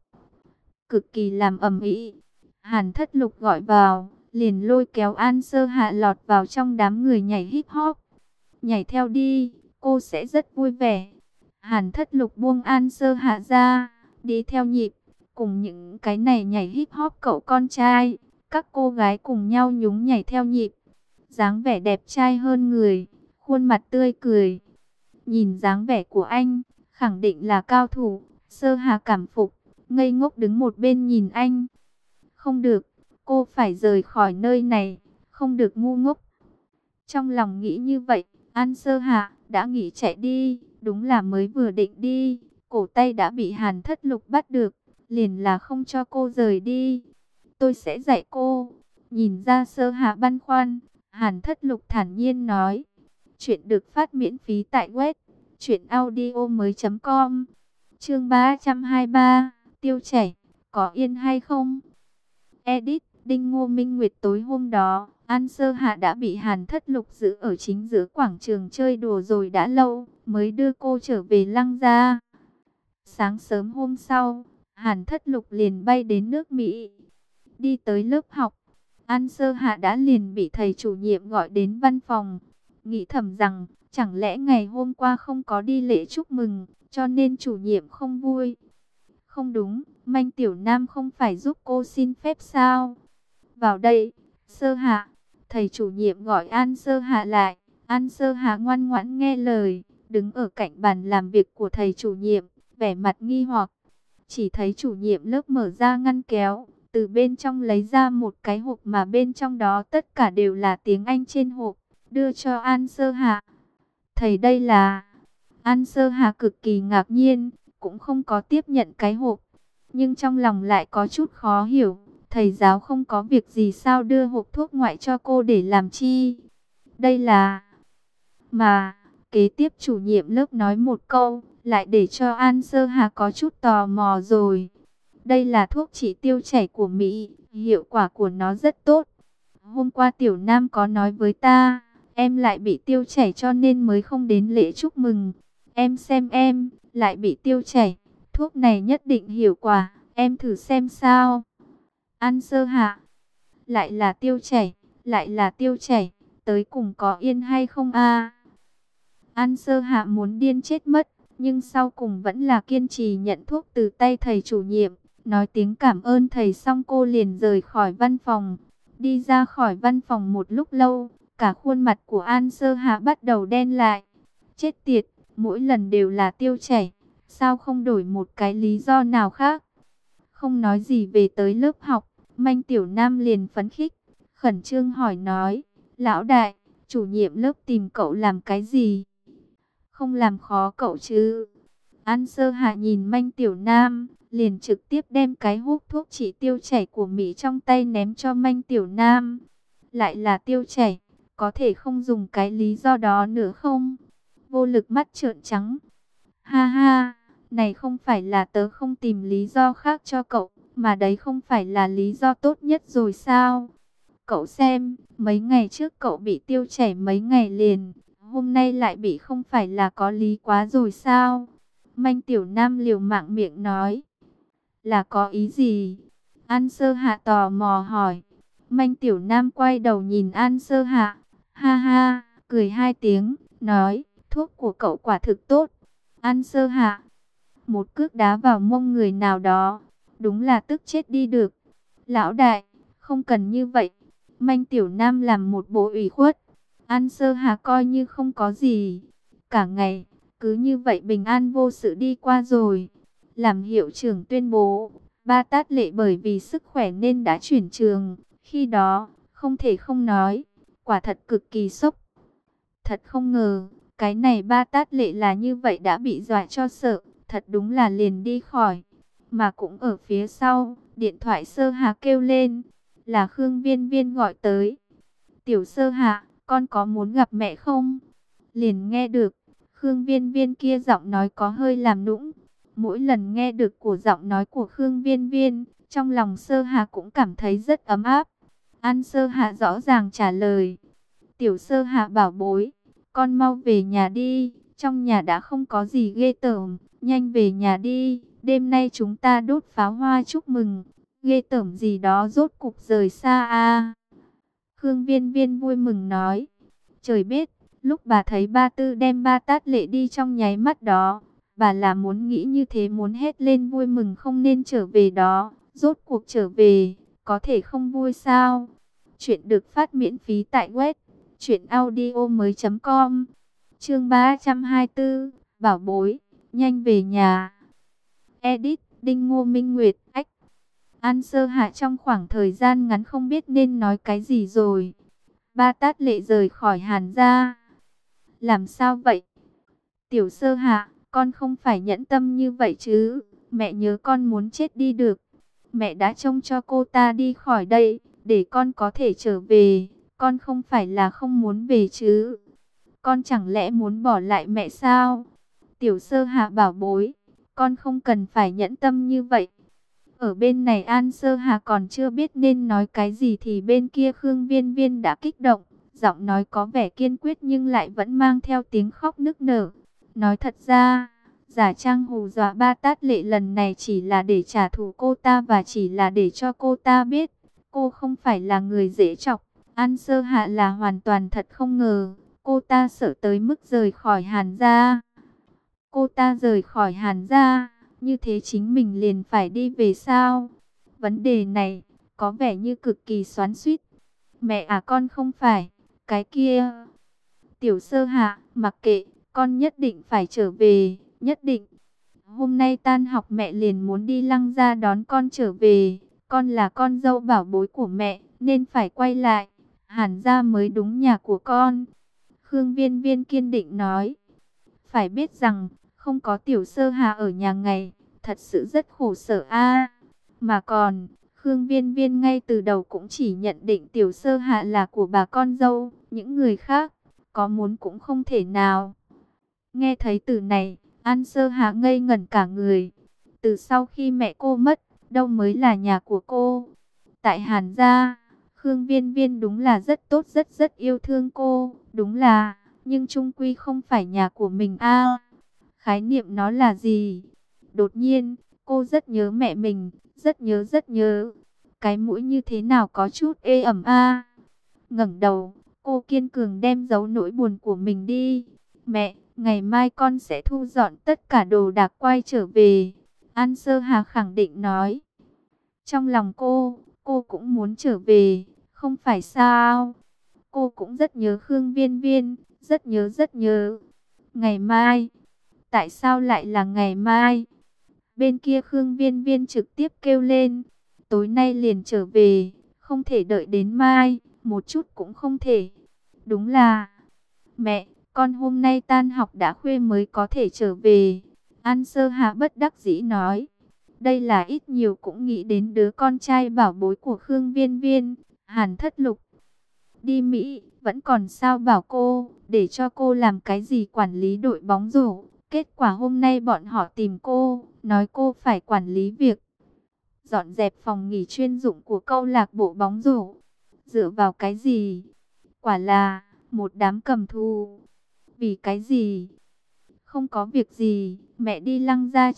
Cực kỳ làm ầm ĩ. Hàn Thất Lục gọi vào, liền lôi kéo An Sơ Hạ lọt vào trong đám người nhảy hip hop. Nhảy theo đi, cô sẽ rất vui vẻ. Hàn Thất Lục buông An Sơ Hạ ra, đi theo nhịp, cùng những cái này nhảy hip hop cậu con trai, các cô gái cùng nhau nhún nhảy theo nhịp. Dáng vẻ đẹp trai hơn người, khuôn mặt tươi cười. Nhìn dáng vẻ của anh, khẳng định là cao thủ. Sơ Hà cảm phục, ngây ngốc đứng một bên nhìn anh. Không được, cô phải rời khỏi nơi này, không được ngu ngốc. Trong lòng nghĩ như vậy, An Sơ Hạ đã nghỉ chạy đi, đúng là mới vừa định đi, cổ tay đã bị Hàn Thất Lục bắt được, liền là không cho cô rời đi. Tôi sẽ dạy cô. Nhìn ra Sơ Hạ băn khoăn, Hàn Thất Lục thản nhiên nói. Chuyện được phát miễn phí tại web truyệnaudiomoi.com. Chương 323, tiêu chảy, có yên hay không? Edit, Đinh Ngô Minh Nguyệt. Tối hôm đó, An Sơ Hạ đã bị Hàn Thất Lục giữ ở chính giữa quảng trường chơi đùa rồi đã lâu, mới đưa cô trở về Lăng gia. Sáng sớm hôm sau, Hàn Thất Lục liền bay đến nước Mỹ. Đi tới lớp học, An Sơ Hạ đã liền bị thầy chủ nhiệm gọi đến văn phòng. Nghĩ thầm rằng, chẳng lẽ ngày hôm qua không có đi lễ chúc mừng, cho nên chủ nhiệm không vui. Không đúng, Manh Tiểu Nam không phải giúp cô xin phép sao? Vào đây, Sơ Hạ. Thầy chủ nhiệm gọi An Sơ Hạ lại. An Sơ Hạ ngoan ngoãn nghe lời, đứng ở cạnh bàn làm việc của thầy chủ nhiệm, vẻ mặt nghi hoặc. Chỉ thấy chủ nhiệm lớp mở ra ngăn kéo, từ bên trong lấy ra một cái hộp mà bên trong đó tất cả đều là tiếng Anh trên hộp, đưa cho An Sơ Hạ. Thầy đây là... An Sơ Hạ cực kỳ ngạc nhiên, cũng không có tiếp nhận cái hộp. Nhưng trong lòng lại có chút khó hiểu, thầy giáo không có việc gì sao đưa hộp thuốc ngoại cho cô để làm chi? Đây là... Mà, kế tiếp chủ nhiệm lớp nói một câu, lại để cho An Sơ Hạ có chút tò mò rồi. Đây là thuốc trị tiêu chảy của Mỹ, hiệu quả của nó rất tốt. Hôm qua Tiểu Nam có nói với ta, em lại bị tiêu chảy cho nên mới không đến lễ chúc mừng. Em xem em, lại bị tiêu chảy. Thuốc này nhất định hiệu quả, em thử xem sao. An Sơ Hạ, lại là tiêu chảy, lại là tiêu chảy, tới cùng có yên hay không a? An Sơ Hạ muốn điên chết mất, nhưng sau cùng vẫn là kiên trì nhận thuốc từ tay thầy chủ nhiệm. Nói tiếng cảm ơn thầy xong cô liền rời khỏi văn phòng. Đi ra khỏi văn phòng một lúc lâu, cả khuôn mặt của An Sơ Hạ bắt đầu đen lại. Chết tiệt, mỗi lần đều là tiêu chảy, sao không đổi một cái lý do nào khác? Không nói gì về tới lớp học, Manh Tiểu Nam liền phấn khích, khẩn trương hỏi nói, lão đại, chủ nhiệm lớp tìm cậu làm cái gì? Không làm khó cậu chứ? An Sơ Hạ nhìn Manh Tiểu Nam, liền trực tiếp đem cái hút thuốc trị tiêu chảy của Mỹ trong tay ném cho Manh Tiểu Nam. Lại là tiêu chảy, có thể không dùng cái lý do đó nữa không? Vô lực mắt trợn trắng. Ha ha, này không phải là tớ không tìm lý do khác cho cậu, mà đấy không phải là lý do tốt nhất rồi sao? Cậu xem, mấy ngày trước cậu bị tiêu chảy mấy ngày liền, hôm nay lại bị, không phải là có lý quá rồi sao? Manh Tiểu Nam liều mạng miệng nói. Là có ý gì? An Sơ Hạ tò mò hỏi. Manh Tiểu Nam quay đầu nhìn An Sơ Hạ. Ha ha, cười hai tiếng, nói, thuốc của cậu quả thực tốt. An Sơ Hạ, một cước đá vào mông người nào đó, đúng là tức chết đi được. Lão đại, không cần như vậy. Manh Tiểu Nam làm một bộ ủy khuất. An Sơ Hạ coi như không có gì. Cả ngày, cứ như vậy bình an vô sự đi qua rồi. Làm hiệu trưởng tuyên bố, Ba Tát Lệ bởi vì sức khỏe nên đã chuyển trường. Khi đó, không thể không nói, quả thật cực kỳ sốc. Thật không ngờ, cái này Ba Tát Lệ là như vậy đã bị dọa cho sợ. Thật đúng là liền đi khỏi. Mà cũng ở phía sau, điện thoại Sơ Hà kêu lên. Là Khương Viên Viên gọi tới. Tiểu Sơ Hà, con có muốn gặp mẹ không? Liền nghe được, Khương Viên Viên kia giọng nói có hơi làm nũng. Mỗi lần nghe được của giọng nói của Khương Viên Viên, trong lòng Sơ Hà cũng cảm thấy rất ấm áp. An Sơ Hà rõ ràng trả lời. Tiểu Sơ Hà bảo bối, con mau về nhà đi, trong nhà đã không có gì ghê tởm, nhanh về nhà đi, đêm nay chúng ta đốt pháo hoa chúc mừng, ghê tởm gì đó rốt cục rời xa a. Khương Viên Viên vui mừng nói, trời biết, lúc bà thấy Ba Tư đem Ba Tát Lệ đi trong nháy mắt đó, bà là muốn nghĩ như thế, muốn hét lên vui mừng không nên trở về đó, rốt cuộc trở về, có thể không vui sao? Chuyện được phát miễn phí tại web truyệnaudiomoi.com. Chương 324, bảo bối, nhanh về nhà. Edit, Đinh Ngô Minh Nguyệt, ách. An Sơ Hạ trong khoảng thời gian ngắn không biết nên nói cái gì rồi. Ba Tát Lệ rời khỏi Hàn gia. Làm sao vậy? Tiểu Sơ Hạ, con không phải nhẫn tâm như vậy chứ. Mẹ nhớ con muốn chết đi được. Mẹ đã trông cho cô ta đi khỏi đây, để con có thể trở về. Con không phải là không muốn về chứ. Con chẳng lẽ muốn bỏ lại mẹ sao? Tiểu Sơ Hạ bảo bối, con không cần phải nhẫn tâm như vậy. Ở bên này An Sơ Hà còn chưa biết nên nói cái gì thì bên kia Khương Viên Viên đã kích động. Giọng nói có vẻ kiên quyết nhưng lại vẫn mang theo tiếng khóc nức nở. Nói thật ra, giả trang hù dọa Ba Tát Lệ lần này chỉ là để trả thù cô ta và chỉ là để cho cô ta biết cô không phải là người dễ chọc. An Sơ Hạ là hoàn toàn thật không ngờ, cô ta sợ tới mức rời khỏi Hàn gia. Cô ta rời khỏi Hàn gia, như thế chính mình liền phải đi về sao? Vấn đề này có vẻ như cực kỳ xoắn xuýt. Mẹ à, con không phải cái kia. Tiểu Sơ Hạ, mặc kệ, con nhất định phải trở về, nhất định. Hôm nay tan học mẹ liền muốn đi Lăng Gia đón con trở về. Con là con dâu bảo bối của mẹ, nên phải quay lại. Hàn gia mới đúng nhà của con. Khương Viên Viên kiên định nói. Phải biết rằng, không có Tiểu Sơ Hà ở nhà ngày, thật sự rất khổ sở a. Mà còn, Khương Viên Viên ngay từ đầu cũng chỉ nhận định Tiểu Sơ Hà là của bà con dâu, những người khác, có muốn cũng không thể nào. Nghe thấy từ này, An Sơ Hà ngây ngẩn cả người. Từ sau khi mẹ cô mất, đâu mới là nhà của cô. Tại Hàn gia, Khương Viên Viên đúng là rất tốt, rất rất yêu thương cô, đúng là, nhưng chung quy không phải nhà của mình a. Khái niệm nó là gì? Đột nhiên, cô rất nhớ mẹ mình, rất nhớ rất nhớ. Cái mũi như thế nào có chút ê ẩm a. Ngẩng đầu, cô kiên cường đem giấu nỗi buồn của mình đi. Mẹ, ngày mai con sẽ thu dọn tất cả đồ đạc quay trở về. An Sơ Hà khẳng định nói. Trong lòng cô cũng muốn trở về, không phải sao? Cô cũng rất nhớ Khương Viên Viên, rất nhớ rất nhớ. Ngày mai, tại sao lại là ngày mai? Bên kia Khương Viên Viên trực tiếp kêu lên, tối nay liền trở về, không thể đợi đến mai, một chút cũng không thể. Đúng là, mẹ, con hôm nay tan học đã khuya mới có thể trở về. An Sơ Hà bất đắc dĩ nói. Đây là ít nhiều cũng nghĩ đến đứa con trai bảo bối của Khương Viên Viên, Hàn Thất Lục. Đi Mỹ, vẫn còn sao bảo cô, để cho cô làm cái gì quản lý đội bóng rổ. Kết quả hôm nay bọn họ tìm cô, nói cô phải quản lý việc dọn dẹp phòng nghỉ chuyên dụng của câu lạc bộ bóng rổ. Dựa vào cái gì? Quả là một đám cầm thù. Vì cái gì? Không có việc gì, mẹ đi Lăng gia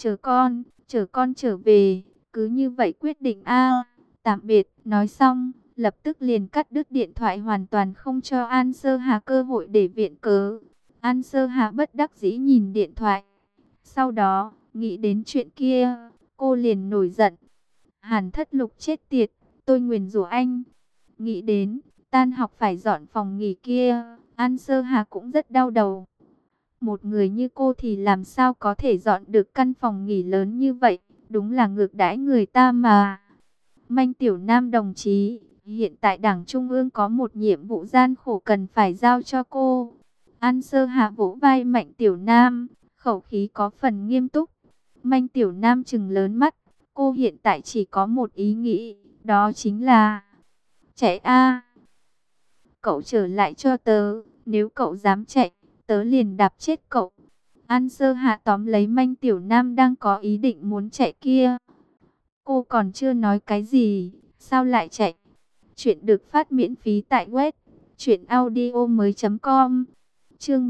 chờ con trở về, cứ như vậy quyết định a. Tạm biệt, nói xong, lập tức liền cắt đứt điện thoại, hoàn toàn không cho An Sơ Hà cơ hội để viện cớ. An Sơ Hà bất đắc dĩ nhìn điện thoại. Sau đó, nghĩ đến chuyện kia, cô liền nổi giận. Hàn Thất Lục chết tiệt, tôi nguyền rủa anh. Nghĩ đến, tan học phải dọn phòng nghỉ kia, An Sơ Hà cũng rất đau đầu. Một người như cô thì làm sao có thể dọn được căn phòng nghỉ lớn như vậy, đúng là ngược đãi người ta mà. Manh Tiểu Nam đồng chí, hiện tại Đảng Trung ương có một nhiệm vụ gian khổ cần phải giao cho cô. An Sơ Hạ vỗ vai Mạnh Tiểu Nam, khẩu khí có phần nghiêm túc. Manh Tiểu Nam trừng lớn mắt, cô hiện tại chỉ có một ý nghĩ, đó chính là chạy a. Cậu trở lại cho tớ, nếu cậu dám chạy, tớ liền đạp chết cậu. An Sơ Hạ tóm lấy Manh Tiểu Nam đang có ý định muốn chạy kia. Cô còn chưa nói cái gì, sao lại chạy? Chuyện được phát miễn phí tại web truyệnaudiomoi.com. Chương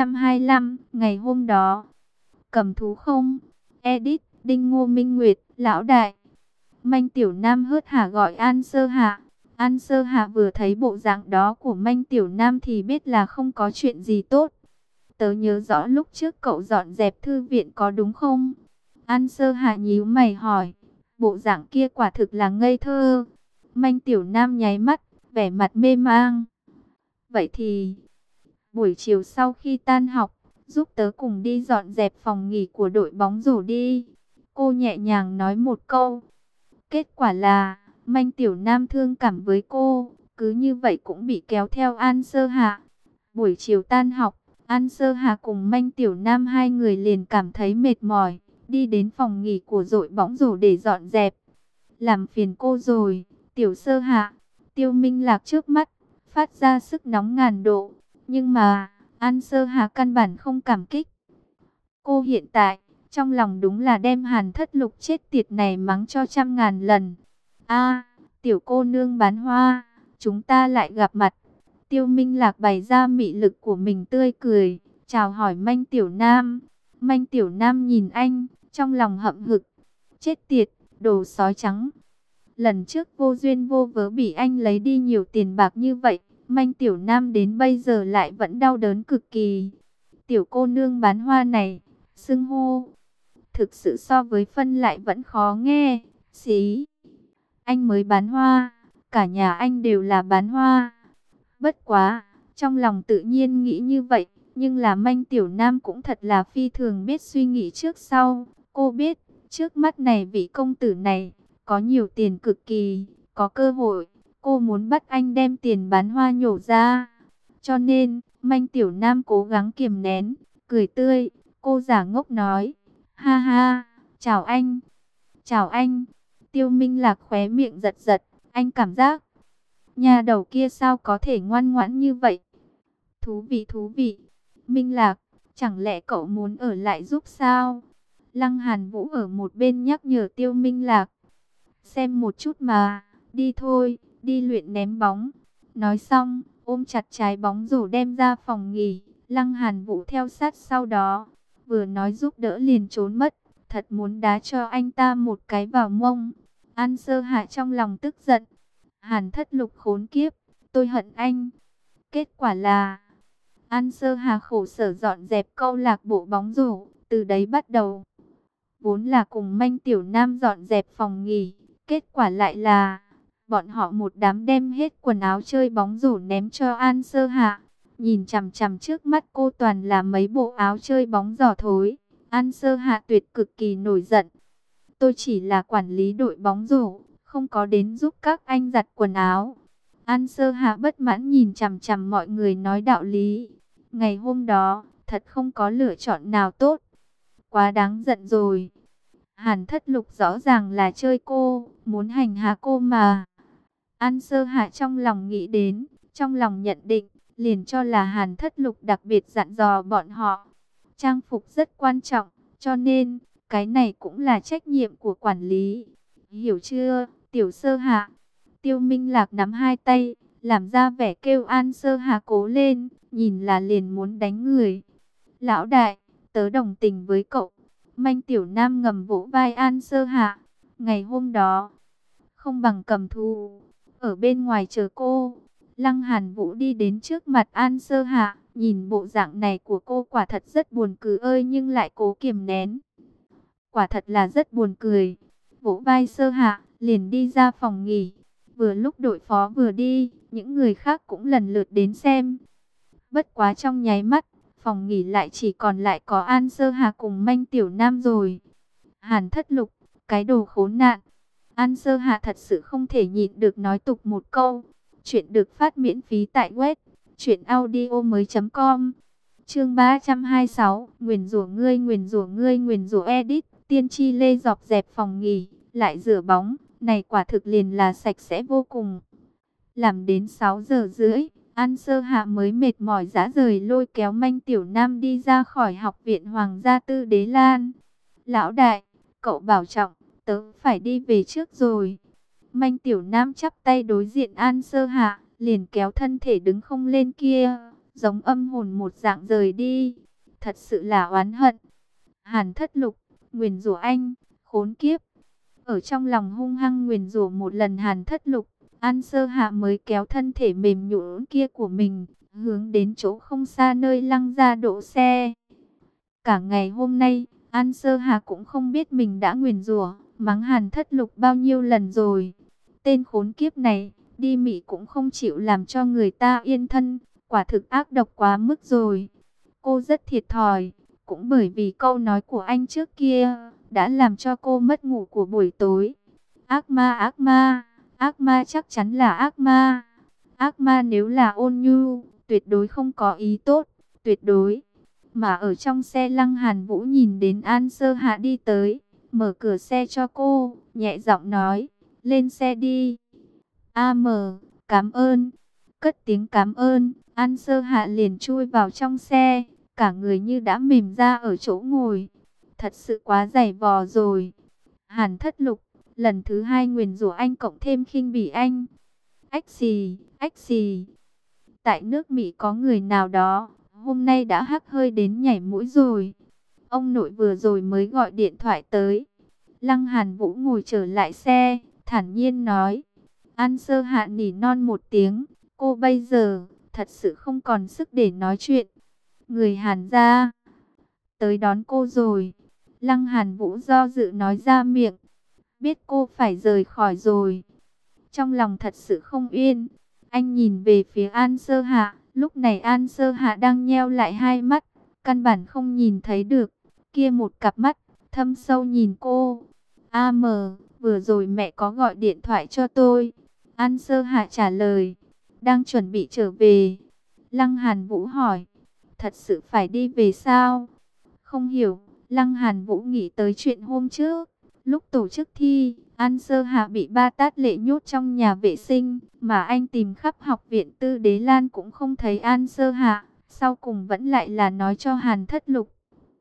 325, ngày hôm đó. Cầm thú không? Edit, Đinh Ngô Minh Nguyệt, lão đại. Manh Tiểu Nam hớt hả gọi An Sơ Hạ. An Sơ Hạ vừa thấy bộ dạng đó của Manh Tiểu Nam thì biết là không có chuyện gì tốt. Tớ nhớ rõ lúc trước cậu dọn dẹp thư viện có đúng không? An Sơ Hạ nhíu mày hỏi. Bộ dạng kia quả thực là ngây thơ. Manh Tiểu Nam nháy mắt, vẻ mặt mê mang. Vậy thì, buổi chiều sau khi tan học, giúp tớ cùng đi dọn dẹp phòng nghỉ của đội bóng rổ đi. Cô nhẹ nhàng nói một câu. Kết quả là, Manh Tiểu Nam thương cảm với cô, cứ như vậy cũng bị kéo theo An Sơ Hạ. Buổi chiều tan học, An Sơ Hà cùng Manh Tiểu Nam hai người liền cảm thấy mệt mỏi, đi đến phòng nghỉ của đội bóng rổ để dọn dẹp. Làm phiền cô rồi, Tiểu Sơ Hà. Tiêu Minh Lạc trước mắt, phát ra sức nóng ngàn độ. Nhưng mà, An Sơ Hà căn bản không cảm kích. Cô hiện tại, trong lòng đúng là đem Hàn Thất Lục chết tiệt này mắng cho trăm ngàn lần. A, tiểu cô nương bán hoa, chúng ta lại gặp mặt. Tiêu Minh Lạc bày ra mị lực của mình tươi cười, chào hỏi Manh Tiểu Nam. Manh Tiểu Nam nhìn anh, trong lòng hậm hực. Chết tiệt, đồ sói trắng. Lần trước vô duyên vô vớ bị anh lấy đi nhiều tiền bạc như vậy, Manh Tiểu Nam đến bây giờ lại vẫn đau đớn cực kỳ. Tiểu cô nương bán hoa này, xưng hô, thực sự so với phân lại vẫn khó nghe. Xí, anh mới bán hoa, cả nhà anh đều là bán hoa. Bất quá, trong lòng tự nhiên nghĩ như vậy, nhưng là Manh Tiểu Nam cũng thật là phi thường biết suy nghĩ trước sau. Cô biết, trước mắt này vị công tử này, có nhiều tiền cực kỳ, có cơ hội, cô muốn bắt anh đem tiền bán hoa nhổ ra. Cho nên, Manh Tiểu Nam cố gắng kiềm nén, cười tươi, cô giả ngốc nói, ha ha, chào anh, chào anh. Tiêu Minh Lạc khóe miệng giật giật, anh cảm giác, nhà đầu kia sao có thể ngoan ngoãn như vậy? Thú vị thú vị. Minh Lạc, chẳng lẽ cậu muốn ở lại giúp sao? Lăng Hàn Vũ ở một bên nhắc nhở Tiêu Minh Lạc. Xem một chút mà, đi thôi, đi luyện ném bóng. Nói xong, ôm chặt trái bóng rổ đem ra phòng nghỉ. Lăng Hàn Vũ theo sát sau đó, vừa nói giúp đỡ liền trốn mất. Thật muốn đá cho anh ta một cái vào mông. An Sơ Hạ trong lòng tức giận. Hàn Thất Lục khốn kiếp, tôi hận anh. Kết quả là An Sơ Hà khổ sở dọn dẹp câu lạc bộ bóng rổ. Từ đấy bắt đầu, vốn là cùng Manh Tiểu Nam dọn dẹp phòng nghỉ. Kết quả lại là bọn họ một đám đem hết quần áo chơi bóng rổ ném cho An Sơ Hạ. Nhìn chằm chằm trước mắt cô toàn là mấy bộ áo chơi bóng giỏ thối. An Sơ Hạ tuyệt cực kỳ nổi giận. Tôi chỉ là quản lý đội bóng rổ, không có đến giúp các anh giặt quần áo. An Sơ Hạ bất mãn nhìn chằm chằm mọi người nói đạo lý. Ngày hôm đó, thật không có lựa chọn nào tốt. Quá đáng giận rồi. Hàn Thất Lục rõ ràng là chơi cô, muốn hành hạ cô mà. An Sơ Hạ trong lòng nghĩ đến, trong lòng nhận định, liền cho là Hàn Thất Lục đặc biệt dặn dò bọn họ. Trang phục rất quan trọng, cho nên, cái này cũng là trách nhiệm của quản lý. Hiểu chưa, Tiểu Sơ Hạ? Tiêu Minh Lạc nắm hai tay, làm ra vẻ kêu An Sơ Hạ cố lên, nhìn là liền muốn đánh người. Lão đại, tớ đồng tình với cậu. Manh Tiểu Nam ngầm vỗ vai An Sơ Hạ. Ngày hôm đó, không bằng cầm thú, ở bên ngoài chờ cô. Lăng Hàn Vũ đi đến trước mặt An Sơ Hạ, nhìn bộ dạng này của cô quả thật rất buồn cười ơi nhưng lại cố kiềm nén. Quả thật là rất buồn cười. Vỗ vai Sơ Hạ, liền đi ra phòng nghỉ. Vừa lúc đội phó vừa đi, những người khác cũng lần lượt đến xem. Bất quá trong nháy mắt, phòng nghỉ lại chỉ còn lại có An Sơ Hà cùng Manh Tiểu Nam rồi. Hàn Thất Lục, cái đồ khốn nạn. An Sơ Hà thật sự không thể nhịn được nói tục một câu. Chuyện được phát miễn phí tại web truyệnaudiomoi.com. Chương 326, nguyền rủa ngươi, nguyền rủa ngươi, nguyền rủa edit. Tiên tri Lê dọc dẹp phòng nghỉ, lại rửa bóng, này quả thực liền là sạch sẽ vô cùng. Làm đến 6 giờ rưỡi, An Sơ Hạ mới mệt mỏi rã rời lôi kéo Manh Tiểu Nam đi ra khỏi học viện Hoàng gia Tư Đế Lan. Lão đại, cậu bảo trọng, tớ phải đi về trước rồi. Manh Tiểu Nam chắp tay đối diện An Sơ Hạ, liền kéo thân thể đứng không lên kia, giống âm hồn một dạng rời đi. Thật sự là oán hận. Hàn Thất Lục, nguyền rủa anh, khốn kiếp. Ở trong lòng hung hăng nguyền rủa một lần Hàn Thất Lục, An Sơ Hạ mới kéo thân thể mềm nhũn kia của mình, hướng đến chỗ không xa nơi Lăng gia đỗ xe. Cả ngày hôm nay, An Sơ Hạ cũng không biết mình đã nguyền rủa, mắng Hàn Thất Lục bao nhiêu lần rồi. Tên khốn kiếp này, đi mị cũng không chịu làm cho người ta yên thân, quả thực ác độc quá mức rồi. Cô rất thiệt thòi, cũng bởi vì câu nói của anh trước kia, đã làm cho cô mất ngủ của buổi tối. Ác ma, ác ma. Ác ma chắc chắn là ác ma. Ác ma nếu là ôn nhu, tuyệt đối không có ý tốt, tuyệt đối. Mà ở trong xe Lăng Hàn Vũ nhìn đến An Sơ Hạ đi tới, mở cửa xe cho cô, nhẹ giọng nói, lên xe đi. Cảm ơn. Cất tiếng cảm ơn, An Sơ Hạ liền chui vào trong xe, cả người như đã mềm ra ở chỗ ngồi. Thật sự quá dày vò rồi. Hàn Thất Lục, lần thứ hai nguyền rủa anh cộng thêm khinh bỉ anh. Ách xì, ách xì. Tại nước Mỹ có người nào đó, hôm nay đã hắc hơi đến nhảy mũi rồi. Ông nội vừa rồi mới gọi điện thoại tới. Lăng Hàn Vũ ngồi trở lại xe, thản nhiên nói. An Sơ Hạ nỉ non một tiếng, cô bây giờ, thật sự không còn sức để nói chuyện. Người Hàn gia tới đón cô rồi. Lăng Hàn Vũ do dự nói ra miệng. Biết cô phải rời khỏi rồi. Trong lòng thật sự không yên. Anh nhìn về phía An Sơ Hạ. Lúc này An Sơ Hạ đang nheo lại hai mắt. Căn bản không nhìn thấy được. Kia một cặp mắt thâm sâu nhìn cô. Vừa rồi mẹ có gọi điện thoại cho tôi. An Sơ Hạ trả lời. Đang chuẩn bị trở về. Lăng Hàn Vũ hỏi. Thật sự phải đi về sao? Không hiểu. Lăng Hàn Vũ nghĩ tới chuyện hôm trước. Lúc tổ chức thi, An Sơ Hạ bị ba tát lệ nhốt trong nhà vệ sinh, mà anh tìm khắp học viện Tư Đế Lan cũng không thấy An Sơ Hạ. Sau cùng vẫn lại là nói cho Hàn Thất Lục.